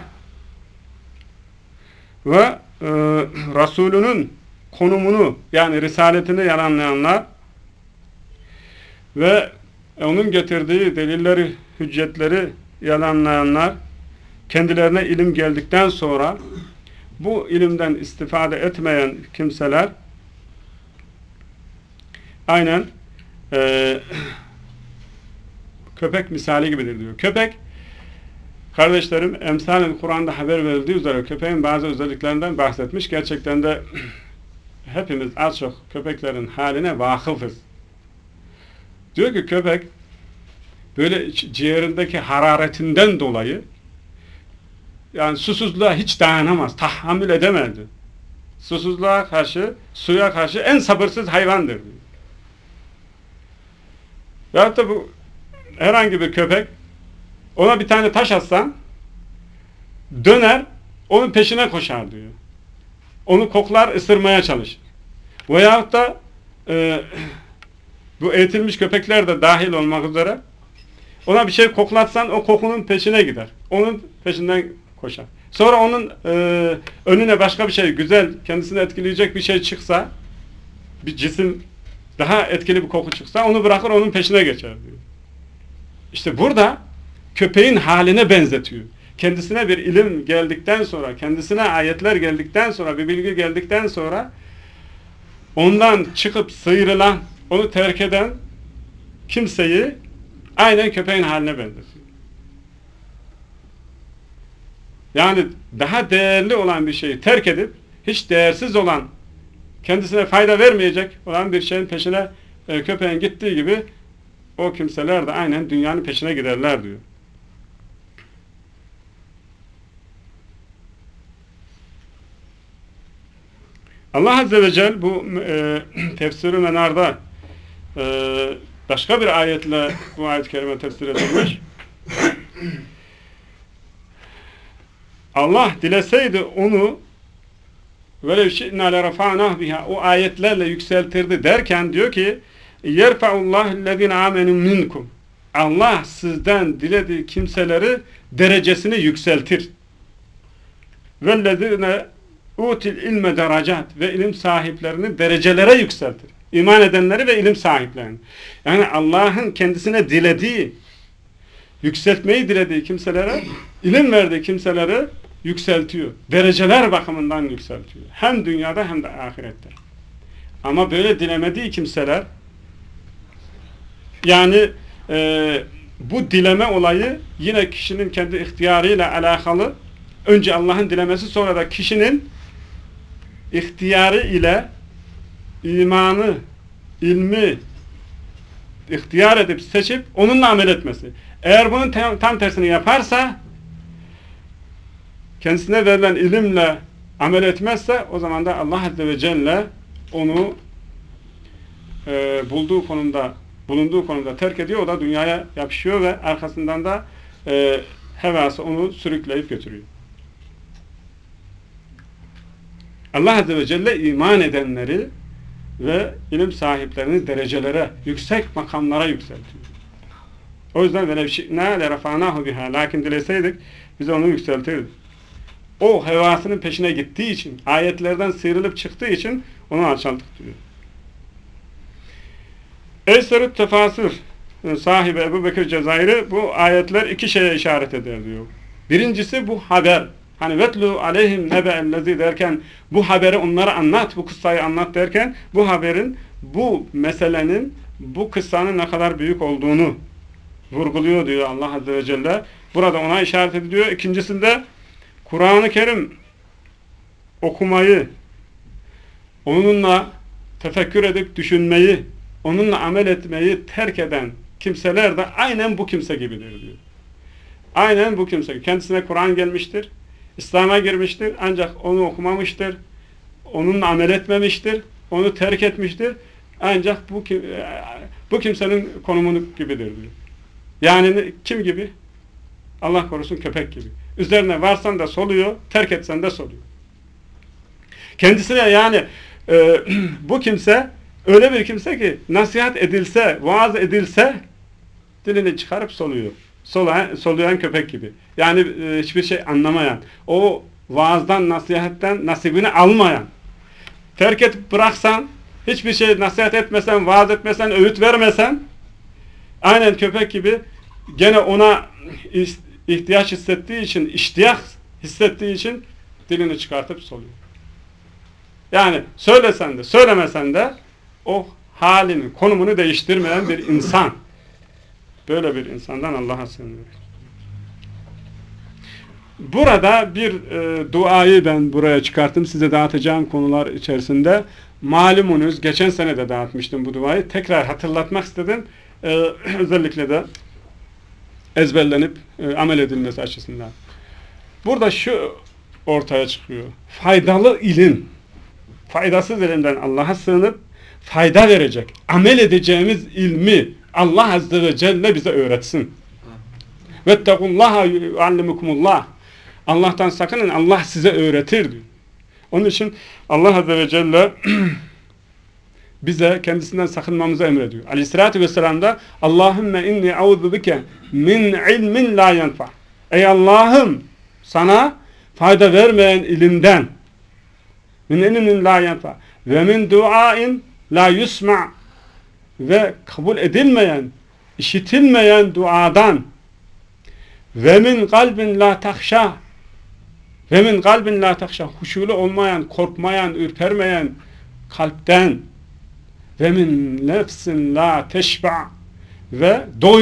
ve Resulünün konumunu yani risaletini yalanlayanlar ve onun getirdiği delilleri, hüccetleri yalanlayanlar kendilerine ilim geldikten sonra bu ilimden istifade etmeyen kimseler aynen köpek misali gibidir diyor. Köpek Kardeşlerim, emsalin Kur'an'da haber verildiği üzere köpeğin bazı özelliklerinden bahsetmiş. Gerçekten de hepimiz az çok köpeklerin haline vakıfız. Diyor ki köpek böyle ciğerindeki hararetinden dolayı yani susuzluğa hiç dayanamaz, tahammül edemezdi. Susuzluğa karşı, suya karşı en sabırsız hayvandır diyor. Veyahut da bu herhangi bir köpek ona bir tane taş atsan döner, onun peşine koşar diyor. Onu koklar, ısırmaya çalışır. Veyahut da bu eğitilmiş köpekler de dahil olmak üzere ona bir şey koklatsan o kokunun peşine gider. Onun peşinden koşar. Sonra onun önüne başka bir şey, güzel, kendisini etkileyecek bir şey çıksa, bir cisim, daha etkili bir koku çıksa onu bırakır, onun peşine geçer diyor. İşte burada köpeğin haline benzetiyor. Kendisine bir ilim geldikten sonra, kendisine ayetler geldikten sonra, bir bilgi geldikten sonra ondan çıkıp sıyrılan, onu terk eden kimseyi aynen köpeğin haline benzetiyor. Yani daha değerli olan bir şeyi terk edip hiç değersiz olan, kendisine fayda vermeyecek olan bir şeyin peşine köpeğin gittiği gibi o kimseler de aynen dünyanın peşine giderler diyor. Allah Azze ve Celle bu tefsir-i menarda başka bir ayetle bu ayet-i kerime tefsir edilmiş. Allah dileseydi onu velev şi'nâ lerafa'nâh biha, o ayetlerle yükseltirdi derken diyor ki yerfa'ullâhu'llezîne âmenû minkum, Allah sizden dilediği kimseleri derecesini yükseltir. Vellezîne util ilme derecat, ve ilim sahiplerini derecelere yükseltir. İman edenleri ve ilim sahiplerini. Yani Allah'ın kendisine dilediği, yükseltmeyi dilediği kimselere, ilim verdiği kimselere yükseltiyor. Dereceler bakımından yükseltiyor. Hem dünyada hem de ahirette. Ama böyle dilemediği kimseler, yani bu dileme olayı yine kişinin kendi ihtiyarıyla alakalı. Önce Allah'ın dilemesi, sonra da kişinin ihtiyarı ile imanı, ilmi ihtiyar edip seçip onunla amel etmesi. Eğer bunun tam tersini yaparsa, kendisine verilen ilimle amel etmezse, o zaman da Allah Azze ve Celle onu bulunduğu konumda terk ediyor. O da dünyaya yapışıyor ve arkasından da hevası onu sürükleyip götürüyor. Allah Azze ve Celle iman edenleri ve ilim sahiplerini derecelere, yüksek makamlara yükseltiyor. O yüzden velev şi'nâ lerafa'nâhu bihâ, lakin dileseydik biz onu yükseltirdik. O hevasının peşine gittiği için, ayetlerden sıyrılıp çıktığı için onu alçalttık diyor. Eyserut Tefasir sahibi Ebu Bekir Cezayir'i bu ayetler iki şeye işaret eder diyor. Birincisi bu haber. Hani vetlu aleyhim nebe'ellezi derken, bu haberi onlara anlat, bu kıssayı anlat derken, bu haberin, bu meselenin, bu kıssanın ne kadar büyük olduğunu vurguluyor diyor Allah Azze ve Celle. Burada ona işaret ediyor. İkincisinde Kur'an-ı Kerim okumayı, onunla tefekkür edip düşünmeyi, onunla amel etmeyi terk eden kimseler de aynen bu kimse gibidir diyor. Aynen bu kimse. Kendisine Kur'an gelmiştir, İslam'a girmiştir, ancak onu okumamıştır, onunla amel etmemiştir, onu terk etmiştir. Ancak bu kimsenin konumunu gibidir diyor. Yani kim gibi? Allah korusun, köpek gibi. Üzerine varsan da soluyor, terk etsen de soluyor. Kendisine yani bu kimse öyle bir kimse ki nasihat edilse, vaaz edilse dilini çıkarıp soluyor. Soluyan köpek gibi. Yani hiçbir şey anlamayan, o vaazdan, nasihatten nasibini almayan, terk et bıraksan, hiçbir şey nasihat etmesen, vaaz etmesen, öğüt vermesen, aynen köpek gibi gene ona ihtiyaç hissettiği için, iştiyak hissettiği için dilini çıkartıp soluyor. Yani söylesen de, söylemesen de o halini, konumunu değiştirmeyen bir insan. Böyle bir insandan Allah'a sığınıyoruz. burada bir duayı ben buraya çıkarttım. Size dağıtacağım konular içerisinde. Malumunuz geçen sene de dağıtmıştım bu duayı. Tekrar hatırlatmak istedim. Özellikle de ezberlenip amel edilmesi açısından. Burada şu ortaya çıkıyor. Faydalı ilim, faydasız ilimden Allah'a sığınıp fayda verecek, amel edeceğimiz ilmi Allah Azze ve Celle bize öğretsin. Vettekullaha yuallimukumullah. Allah'tan sakının, Allah size öğretir diyor. Onun için Allah Azze ve Celle bize kendisinden sakınmamızı emrediyor. Aleyhissalatü vesselam da Allahümme inni auzu bike min ilmin la yenfa. Ey Allah'ım, sana fayda vermeyen ilimden, min ilmin la yenfa ve min duain la yusma, ve kabul edilmeyen, işitilmeyen duadan, ve min kalbin la tahşa, ve min kalbin la tahşa, huşulu olmayan, korkmayan, ürpermeyen kalpten, ve min nefsin la teşba, ve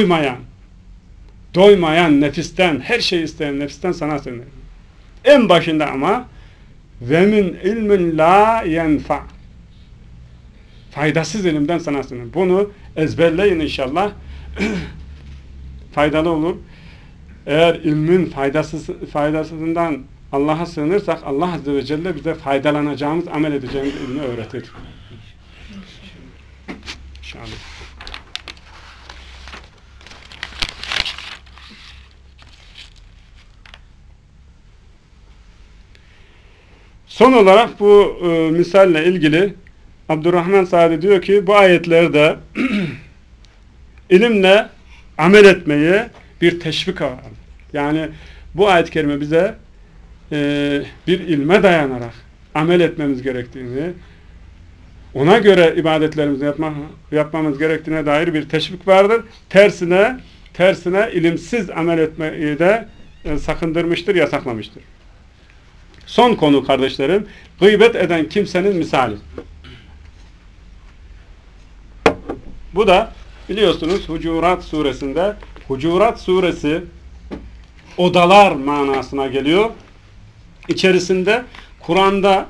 doymayan nefisten, her şeyi isteyen nefisten sana sığınırım. En başında ama ve min ilmin la yenfa, faydasız ilimden sana sığınırım. Bunu ezberleyin inşallah. Faydalı olur. Eğer ilmin faydasızından Allah'a sığınırsak Allah Azze ve Celle bize faydalanacağımız, amel edeceğimiz ilmi öğretir. İnşallah. Son olarak bu misalle ilgili Abdurrahman Sa'di diyor ki bu ayetlerde ilimle amel etmeye bir teşvik var. Yani bu ayet-i kerime bize bir ilme dayanarak amel etmemiz gerektiğini, ona göre ibadetlerimizi yapmamız gerektiğine dair bir teşvik vardır. Tersine ilimsiz amel etmeyi de sakındırmıştır, yasaklamıştır. Son konu kardeşlerim, gıybet eden kimsenin misali. Bu da biliyorsunuz Hucurat suresinde, Hucurat suresi odalar manasına geliyor. İçerisinde Kur'an'da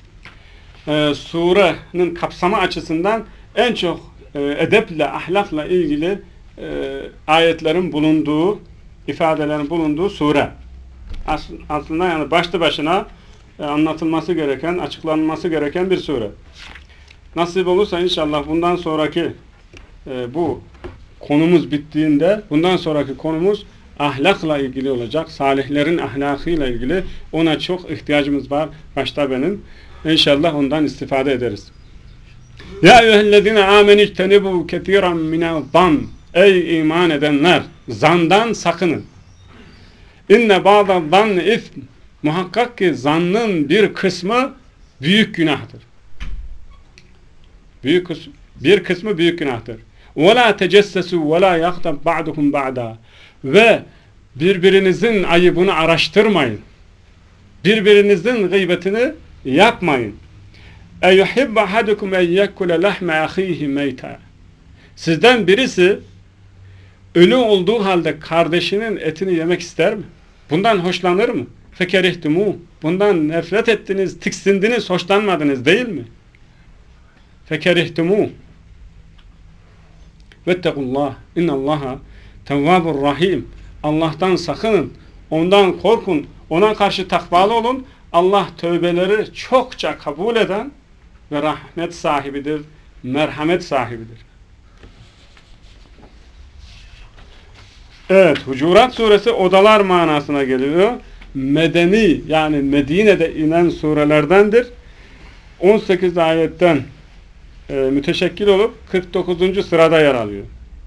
surenin kapsamı açısından en çok edeple, ahlakla ilgili ayetlerin bulunduğu, ifadelerin bulunduğu sure. Aslında yani başlı başına anlatılması gereken, açıklanması gereken bir sure. Nasip olursa inşallah bundan sonraki bu konumuz bittiğinde, bundan sonraki konumuz ahlakla ilgili olacak. Salihlerin ahlakıyla ilgili. Ona çok ihtiyacımız var. Başta benim. İnşallah ondan istifade ederiz. Ya eyyühellezine amenüctenebu ketiran minel-zan. Ey iman edenler! Zandan sakının. İnne ba'da'z-zanni ism. Muhakkak ki zannın bir kısmı büyük günahtır. Bir kısmı büyük günahtır. وَلَا تَجَسَّسُوا وَلَا يَغْتَبْ بَعْدُكُمْ بَعْدًا. Ve birbirinizin ayıbını araştırmayın. Birbirinizin gıybetini yapmayın. اَيُحِبَّ حَدُكُمْ اَنْ يَكُّلَ لَحْمَ اَخِيهِ مَيْتًا. Sizden birisi ölü olduğu halde kardeşinin etini yemek ister mi? Bundan hoşlanır mı? فَكَرِهْتُمُوا. Bundan nefret ettiniz, tiksindiniz, hoşlanmadınız değil mi? فَكَرِهْتُمُوا. Vettekullah. İnnallaha tevvabur rahim. Allah'tan sakının. Ondan korkun. Ona karşı takvalı olun. Allah tövbeleri çokça kabul eden ve rahmet sahibidir. Merhamet sahibidir. Evet. Hucurat suresi odalar manasına geliyor. Medeni, yani Medine'de inen surelerdendir. 18 ayetten müteşekkil olup 49. sırada yer alıyor.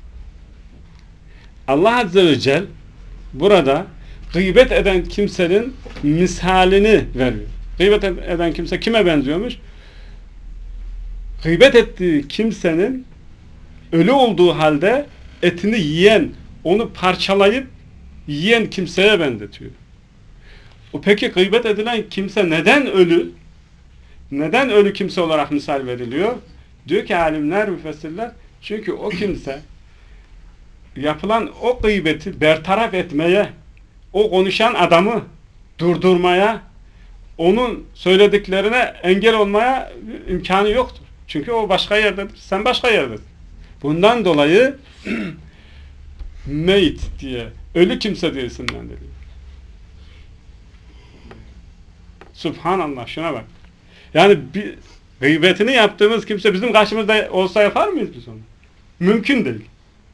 Allah Azze ve Celle burada gıybet eden kimsenin misalini veriyor. Gıybet eden kimse kime benziyormuş? Gıybet ettiği kimsenin ölü olduğu halde etini yiyen, onu parçalayıp yiyen kimseye benzetiyor. Peki gıybet edilen kimse neden ölü? Neden ölü kimse olarak misal veriliyor? Diyor ki alimler, müfessirler, çünkü o kimse yapılan o gıybeti bertaraf etmeye, o konuşan adamı, durdurmaya, onun söylediklerine engel olmaya imkanı yoktur. Çünkü o başka yerdedir, sen başka yerdesin. Bundan dolayı meyit diye, ölü kimse diye isimlendiriyor. Subhanallah, şuna bak. Yani bir gıybetini yaptığımız kimse bizim karşımızda olsa yapar mıyız biz onu? Mümkün değil.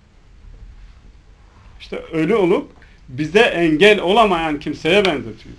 İşte ölü olup bize engel olamayan kimseye benzetiyor.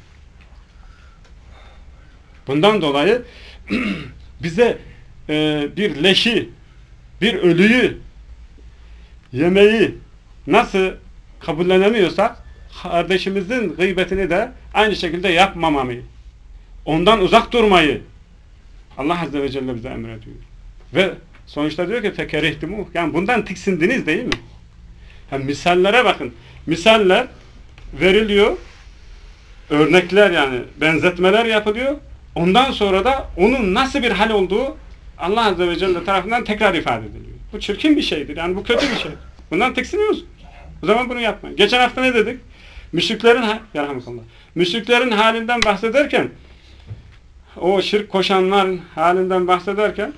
Bundan dolayı bize bir leşi, bir ölüyü yemeyi nasıl kabullenemiyorsak, kardeşimizin gıybetini de aynı şekilde yapmamayı, ondan uzak durmayı Allah Azze ve Celle bize emrediyor. Ve sonuçta diyor ki fekerihtimuh, yani bundan tiksindiniz değil mi? Yani misallere bakın. Misaller veriliyor, örnekler, yani benzetmeler yapılıyor. Ondan sonra da onun nasıl bir hal olduğu Allah Azze ve Celle tarafından tekrar ifade ediliyor. Bu çirkin bir şeydir. Yani bu kötü bir şeydir. Bundan tiksiniyoruz. O zaman bunu yapmayın. Geçen hafta ne dedik? Müşriklerin halinden bahsederken, o şirk koşanların halinden bahsederken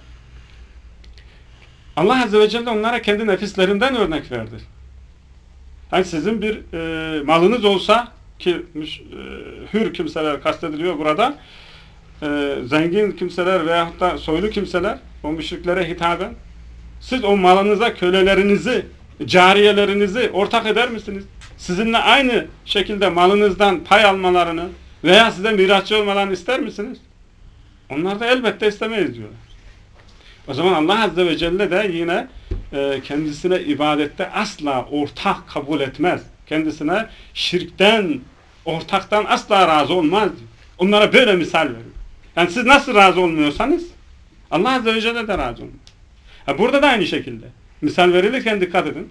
Allah Azze ve Celle onlara kendi nefislerinden örnek verdi. Yani sizin bir malınız olsa, ki hür kimseler kastediliyor burada, zengin kimseler veyahut da soylu kimseler, o müşriklere hitaben, siz o malınıza kölelerinizi, cariyelerinizi ortak eder misiniz? Sizinle aynı şekilde malınızdan pay almalarını veya size mirasçı olmalarını ister misiniz? Onlar da elbette istemeyiz diyorlar. O zaman Allah Azze ve Celle de yine kendisine ibadette asla ortak kabul etmez. Kendisine şirkten, ortaktan asla razı olmaz diyor. Onlara böyle misal veriyor. Yani siz nasıl razı olmuyorsanız Allah Azze ve Celle de razı olmuyor. Burada da aynı şekilde. Misal verilirken dikkat edin.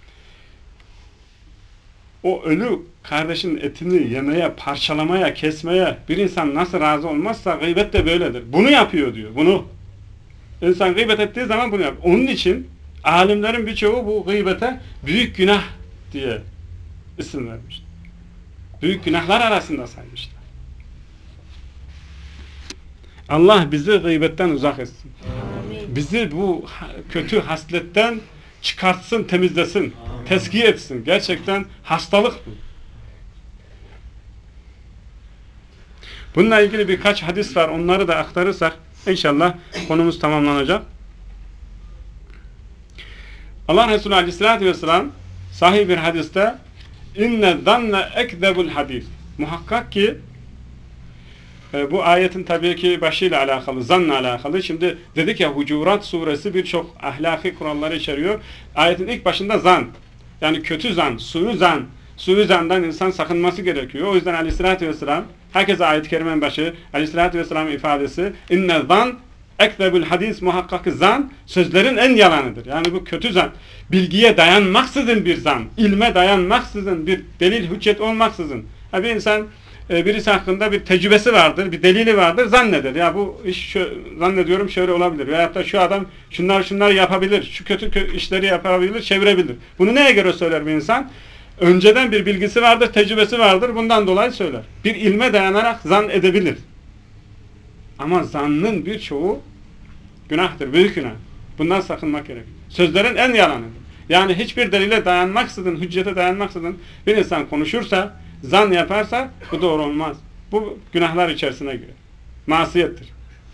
O ölü kardeşin etini yemeye, parçalamaya, kesmeye bir insan nasıl razı olmazsa gıybet de böyledir. Bunu yapıyor diyor. Bunu. İnsan gıybet ettiği zaman bunu yapıyor. Onun için alimlerin birçoğu bu gıybete büyük günah diye isim vermişler. Büyük günahlar arasında saymışlar. Allah bizi gıybetten uzak etsin. Amin. Bizi bu kötü hasletten çıkartsın, temizlesin, amin, tezkiye etsin. Gerçekten hastalık bu. Bununla ilgili birkaç hadis var. Onları da aktarırsak İnşallah konumuz tamamlanacak. Allah Resulü Aleyhisselatü Vesselam sahih bir hadiste inne zanne ekzebul hadis. Muhakkak ki bu ayetin tabii ki başıyla alakalı, zanla alakalı. Şimdi dedik ya, Hucurat suresi birçok ahlaki kuralları içeriyor. Ayetin ilk başında zan. Yani kötü zan, suyu zan. Suyu zandan insan sakınması gerekiyor. O yüzden Aleyhisselatü Vesselam, herkese ayet-i kerimenin başı, Aleyhisselatü Vesselam'ın ifadesi inne zan ekzebul hadis, muhakkak zan sözlerin en yalanıdır. Yani bu kötü zan. Bilgiye dayanmaksızın bir zan. İlme dayanmaksızın, bir delil hüccet olmaksızın. Bir insan birisi hakkında bir tecrübesi vardır, bir delili vardır, zanneder. Ya bu iş zannediyorum şöyle olabilir. Veyahut da şu adam şunlar yapabilir, şu kötü işleri yapabilir, çevirebilir. Bunu neye göre söyler bir insan? Önceden bir bilgisi vardır, tecrübesi vardır, bundan dolayı söyler. Bir ilme dayanarak zan edebilir. Ama zannın birçoğu günahtır, büyük günah. Bundan sakınmak gerekir. Sözlerin en yalanıdır. Yani hiçbir delile dayanmaksızın, hüccete dayanmaksızın bir insan konuşursa, zan yaparsa bu doğru olmaz. Bu günahlar içerisine girer. Masiyettir.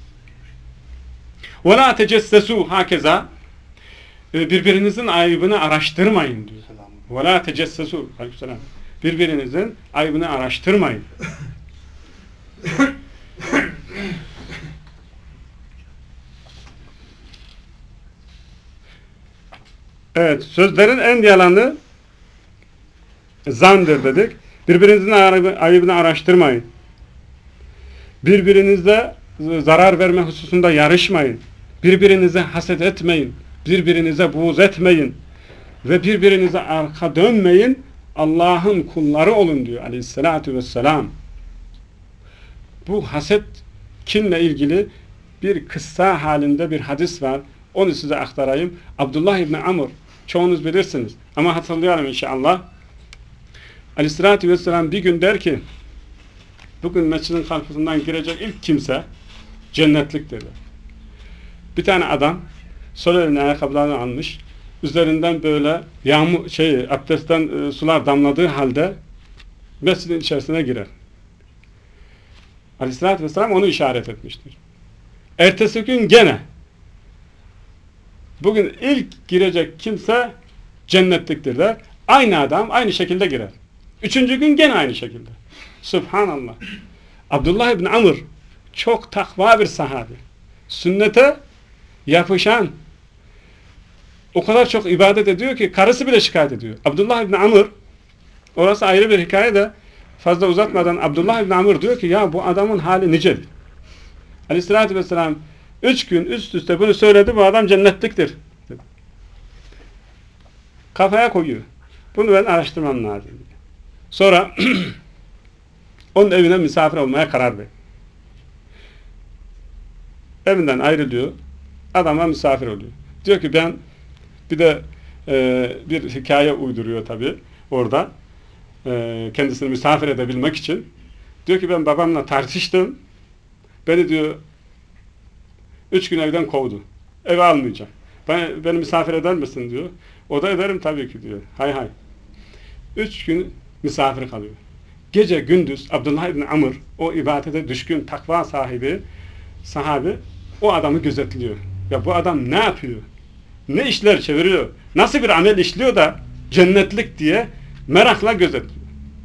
وَلَا تَجَسَّسُوا hakeza birbirinizin ayıbını araştırmayın diyor. وَلَا تَجَسَّسُوا aleykümselam. Birbirinizin ayıbını araştırmayın. Evet, sözlerin en yalanı zandır dedik. Birbirinizin ayıbını araştırmayın. Birbirinize zarar verme hususunda yarışmayın. Birbirinize haset etmeyin. Birbirinize buğz etmeyin. Ve birbirinize arka dönmeyin. Allah'ın kulları olun diyor Aleyhisselatü Vesselam. Bu haset, kinle ilgili bir kıssa halinde bir hadis var. Onu size aktarayım. Abdullah İbni Amr, çoğunuz bilirsiniz ama hatırlayalım inşallah. Aleyhisselatü Vesselam bir gün der ki, bugün mescidin kapısından girecek ilk kimse cennetlik dedi. Bir tane adam sol eline ayakkabılarını almış, üzerinden böyle abdestten sular damladığı halde mescidin içerisine girer. Aleyhisselatü Vesselam onu işaret etmiştir. Ertesi gün gene bugün ilk girecek kimse cennetliktir der. Aynı adam aynı şekilde girer. Üçüncü gün gene aynı şekilde. Subhanallah. Abdullah İbni Amr çok takva bir sahabi. Sünnete yapışan, o kadar çok ibadet ediyor ki karısı bile şikayet ediyor. Abdullah İbni Amr, orası ayrı bir hikaye de fazla uzatmadan Abdullah İbni Amr diyor ki ya bu adamın hali nicedir. Aleyhissalatü Vesselam 3 gün üst üste bunu söyledi, bu adam cennetliktir dedi. Kafaya koyuyor. Bunu ben araştırmam lazım. Sonra onun evine misafir olmaya karar veriyor. Evinden ayrılıyor. Adama misafir oluyor. Diyor ki ben bir de bir hikaye uyduruyor tabi orada. Kendisini misafir edebilmek için. Diyor ki ben babamla tartıştım. Beni diyor 3 gün evden kovdu. Eve almayacağım. Beni misafir eder misin diyor. O da ederim tabii ki diyor. Hay hay. 3 gün misafir kalıyor. Gece gündüz Abdullah İbni Amr o ibadete düşkün takva sahabi o adamı gözetliyor. Ya bu adam ne yapıyor? Ne işler çeviriyor? Nasıl bir amel işliyor da cennetlik diye merakla gözetliyor.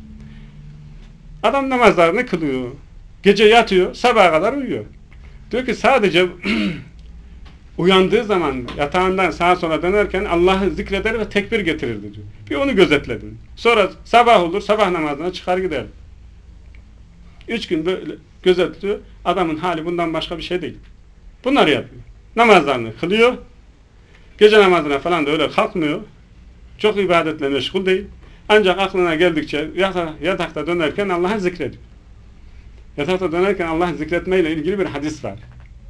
Adam namazlarını kılıyor. Gece yatıyor, sabaha kadar uyuyor. Diyor ki sadece uyandığı zaman yatağından sağa sola dönerken Allah'ı zikreder ve tekbir getirirdi diyor. Bir onu gözetledim. Sonra sabah olur, sabah namazına çıkar gider. 3 gün böyle gözetliyor. Adamın hali bundan başka bir şey değil. Bunları yapıyor. Namazlarını kılıyor. Gece namazına falan da öyle kalkmıyor. Çok ibadetle meşgul değil. Ancak aklına geldikçe yatakta dönerken Allah'ı zikrediyor. Yatakta dönerken Allah'ı zikretmeyle ilgili bir hadis var.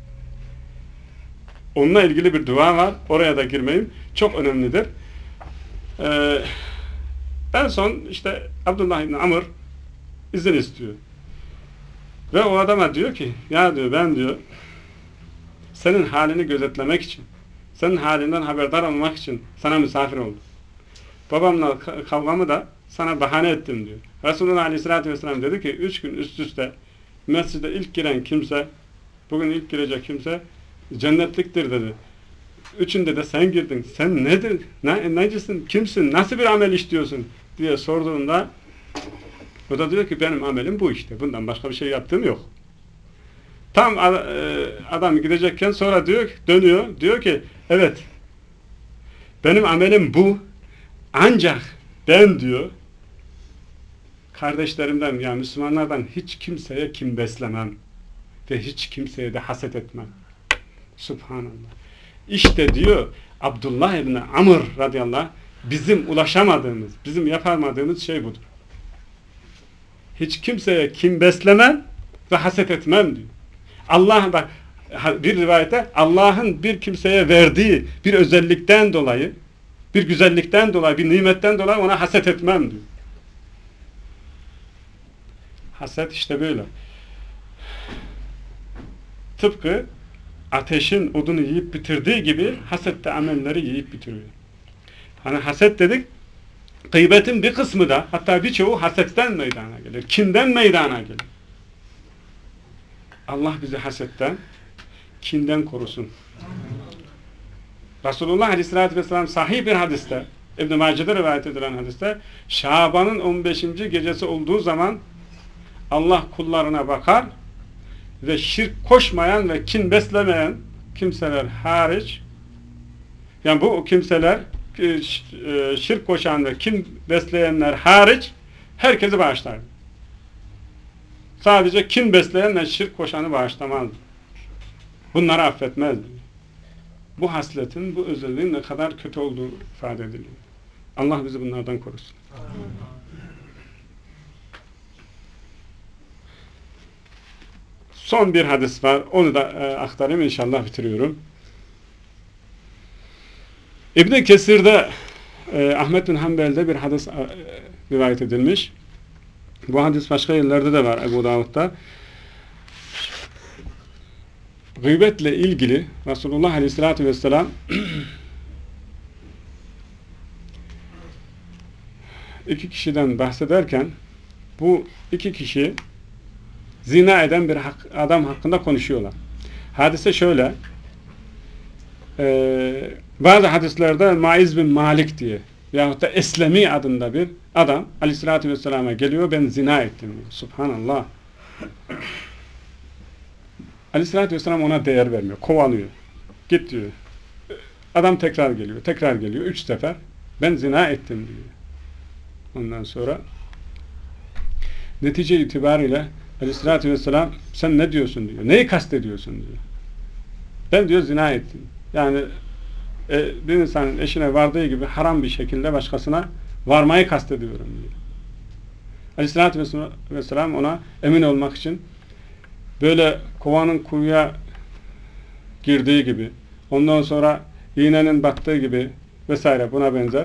Onunla ilgili bir dua var. Oraya da girmeyeyim. Çok önemlidir. En son işte Abdullah İbni Amr izin istiyor. Ve o adama diyor ki ya diyor ben diyor senin halini gözetlemek için, senin halinden haberdar olmak için sana misafir oldum. Babamla kavgamı da sana bahane ettim diyor. Resulullah Aleyhisselatü Vesselam dedi ki 3 gün üst üste mescide ilk giren kimse, bugün ilk girecek kimse cennetliktir dedi. Üçünde de sen girdin. Sen nedir? Necisin? Kimsin? Nasıl bir amel işliyorsun? Diye sorduğunda o da diyor ki benim amelim bu işte. Bundan başka bir şey yaptığım yok. Tam adam gidecekken sonra dönüyor. Diyor ki evet benim amelim bu. Ancak ben diyor kardeşlerimden yani Müslümanlardan hiç kimseye kin beslemem ve hiç kimseye de haset etmem. Subhanallah. İşte diyor Abdullah İbni Amr radıyallahu anh bizim ulaşamadığımız, bizim yapamadığımız şey budur. Hiç kimseye kin beslemem ve haset etmem diyor. Allah bak bir rivayette Allah'ın bir kimseye verdiği bir özellikten dolayı, bir güzellikten dolayı, bir nimetten dolayı ona haset etmem diyor. Haset işte böyle. Tıpkı ateşin odunu yiyip bitirdiği gibi haset de amelleri yiyip bitiriyor. Hani haset dedik, gıybetin bir kısmı da hatta birçoğu hasetten meydana gelir. Kinden meydana gelir. Allah bizi hasetten, kinden korusun. Resulullah Aleyhisselatü Vesselam sahih bir hadiste, İbn-i Mace'de rivayet edilen hadiste, Şaban'ın 15. gecesi olduğu zaman Allah kullarına bakar ve şirk koşmayan ve kin beslemeyen kimseler hariç, yani bu kimseler şirk koşan ve kin besleyenler hariç herkesi bağışlar. Sadece kin besleyen ve şirk koşanı bağışlamaz. Bunları affetmez. Bu hasletin, bu özelliğin ne kadar kötü olduğu ifade ediliyor. Allah bizi bunlardan korusun. Son bir hadis var. Onu da aktarayım inşallah bitiriyorum. İbn-i Kesir'de Ahmet bin Hanbel'de bir hadis rivayet edilmiş. Bu hadis başka yerlerde de var Ebu Davud'da. Gıybetle ilgili Resulullah Aleyhisselatü Vesselam iki kişiden bahsederken bu iki kişi zina eden bir adam hakkında konuşuyorlar. Hadise şöyle, bazı hadislerde Maiz bin Malik diye yahut da Eslemi adında bir adam Aleyhisselatü Vesselam'a geliyor, ben zina ettim diyor. Subhanallah. Aleyhisselatü Vesselam ona değer vermiyor, kovalıyor. Git diyor. Adam tekrar geliyor, tekrar geliyor. 3 sefer ben zina ettim diyor. Ondan sonra netice itibariyle Aleyhisselatü Vesselam sen ne diyorsun diyor. Neyi kastediyorsun diyor. Ben diyor zina ettim. Yani bir insanın eşine vardığı gibi haram bir şekilde başkasına varmayı kastediyorum diyor. Aleyhisselatü Vesselam ona emin olmak için böyle kovanın kuyuya girdiği gibi, ondan sonra iğnenin battığı gibi vesaire buna benzer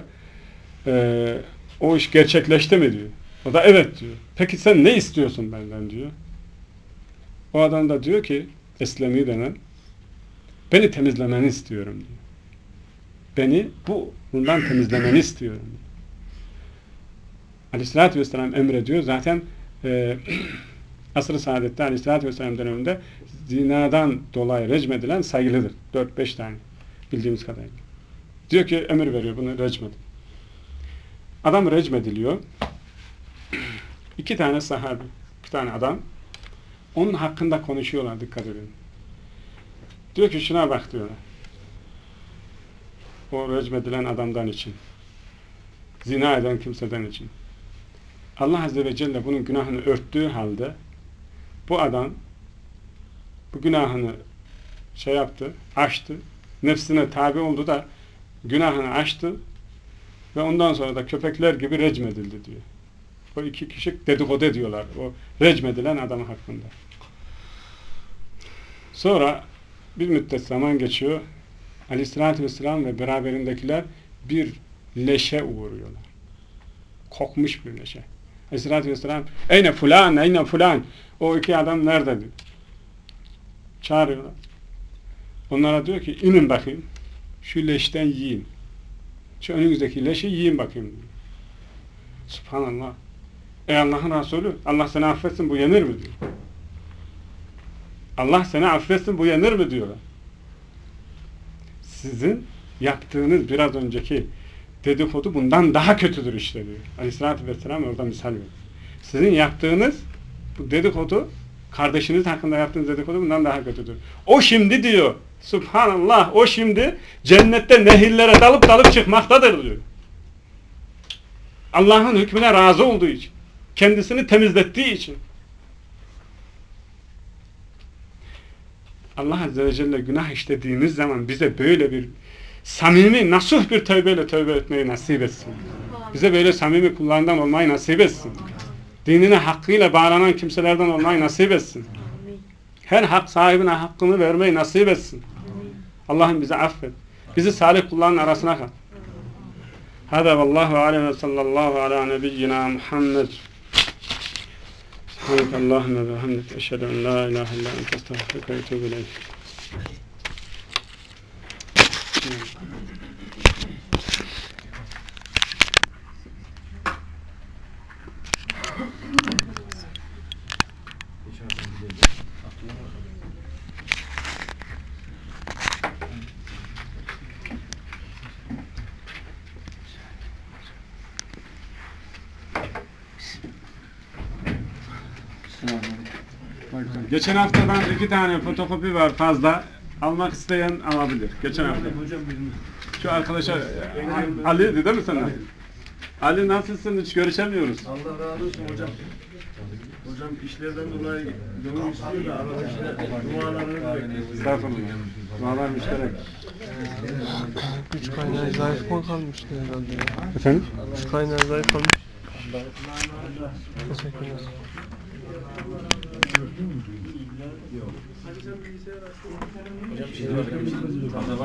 o iş gerçekleşti mi diyor. O da evet diyor. Peki sen ne istiyorsun benden diyor. O adam da diyor ki Eslemi denen beni temizlemeni istiyorum diyor. Beni bundan temizlemeni istiyorum diyor. Aleyhisselatü Vesselam emrediyor. Zaten Asr-ı Saadet'te Aleyhisselatü Vesselam döneminde zinadan dolayı recmedilen sayılıdır. 4-5 tane bildiğimiz kadarıyla. Diyor ki emir veriyor bunu recmedin. Adam recmediliyor. 2 tane sahabe, 2 tane adam onun hakkında konuşuyorlar, dikkat edin. Diyor ki şuna bak diyorlar. O recmedilen adamdan için. Zina eden kimseden için. Allah Azze ve Celle bunun günahını örttüğü halde bu adam bu günahını yaptı, aştı, nefsine tabi oldu da günahını aştı ve ondan sonra da köpekler gibi recmedildi diyor. O 2 kişi dedikodu ediyorlar o recmedilen adam hakkında. Sonra bir müddet zaman geçiyor. Aleyhisselatü Vesselam ve beraberindekiler bir leşe uğruyorlar. Kokmuş bir leşe. Aleyhisselatü Vesselam eyne fulan, eyne fulan. O 2 adam nerede diyor. Çağırıyorlar. Onlara diyor ki inin bakayım. Şu leşten yiyin. Şu önünüzdeki leşi yiyin bakayım diyor. Subhanallah. Ey Allah'ın Resulü, Allah seni affetsin, bu yenir mi diyor. Allah seni affetsin, bu yenir mi diyorlar. Sizin yaptığınız biraz önceki dedikodu bundan daha kötüdür işte diyor. Aleyhisselatü Vesselam orada misal veriyor. Sizin yaptığınız bu dedikodu, kardeşiniz hakkında yaptığınız dedikodu bundan daha kötüdür. O şimdi diyor, Subhanallah, o şimdi cennette nehirlere dalıp çıkmaktadır diyor. Allah'ın hükmüne razı olduğu için, kendisini temizlettiği için. Allah Azze ve Celle günah işlediğimiz zaman bize böyle bir samimi, nasuh bir tövbeyle tövbe etmeyi nasip etsin. Bize böyle samimi kullarından olmayı nasip etsin. Dinine hakkıyla bağlanan kimselerden olmayı nasip etsin. Her hak sahibine hakkını vermeyi nasip etsin. Allah'ım bizi affet. Bizi salih kulların arasına kat. Hâzâ vallâhu aleyhi ve sallallahu alâ nebiyyina Muhammed. Subhanakallahümme ve hamdik. Eşhedü en la ilahe illa ente estağfiruke ve etûbü ileyk. Geçen haftadan 2 tane fotokopi var fazla. Almak isteyen alabilir. Geçen hafta. Şu arkadaşa Ali değil mi sana? Ali nasılsın? Hiç görüşemiyoruz. Allah razı olsun hocam. Hocam işlerden dolayı gönül istiyor da dualarını bekliyoruz. Estağfurullah. Dualar müşterek. Güç kaynağı zayıf mı kalmıştı herhalde ya? Efendim? Güç kaynağı zayıf kalmış. Teşekkürler. Hocam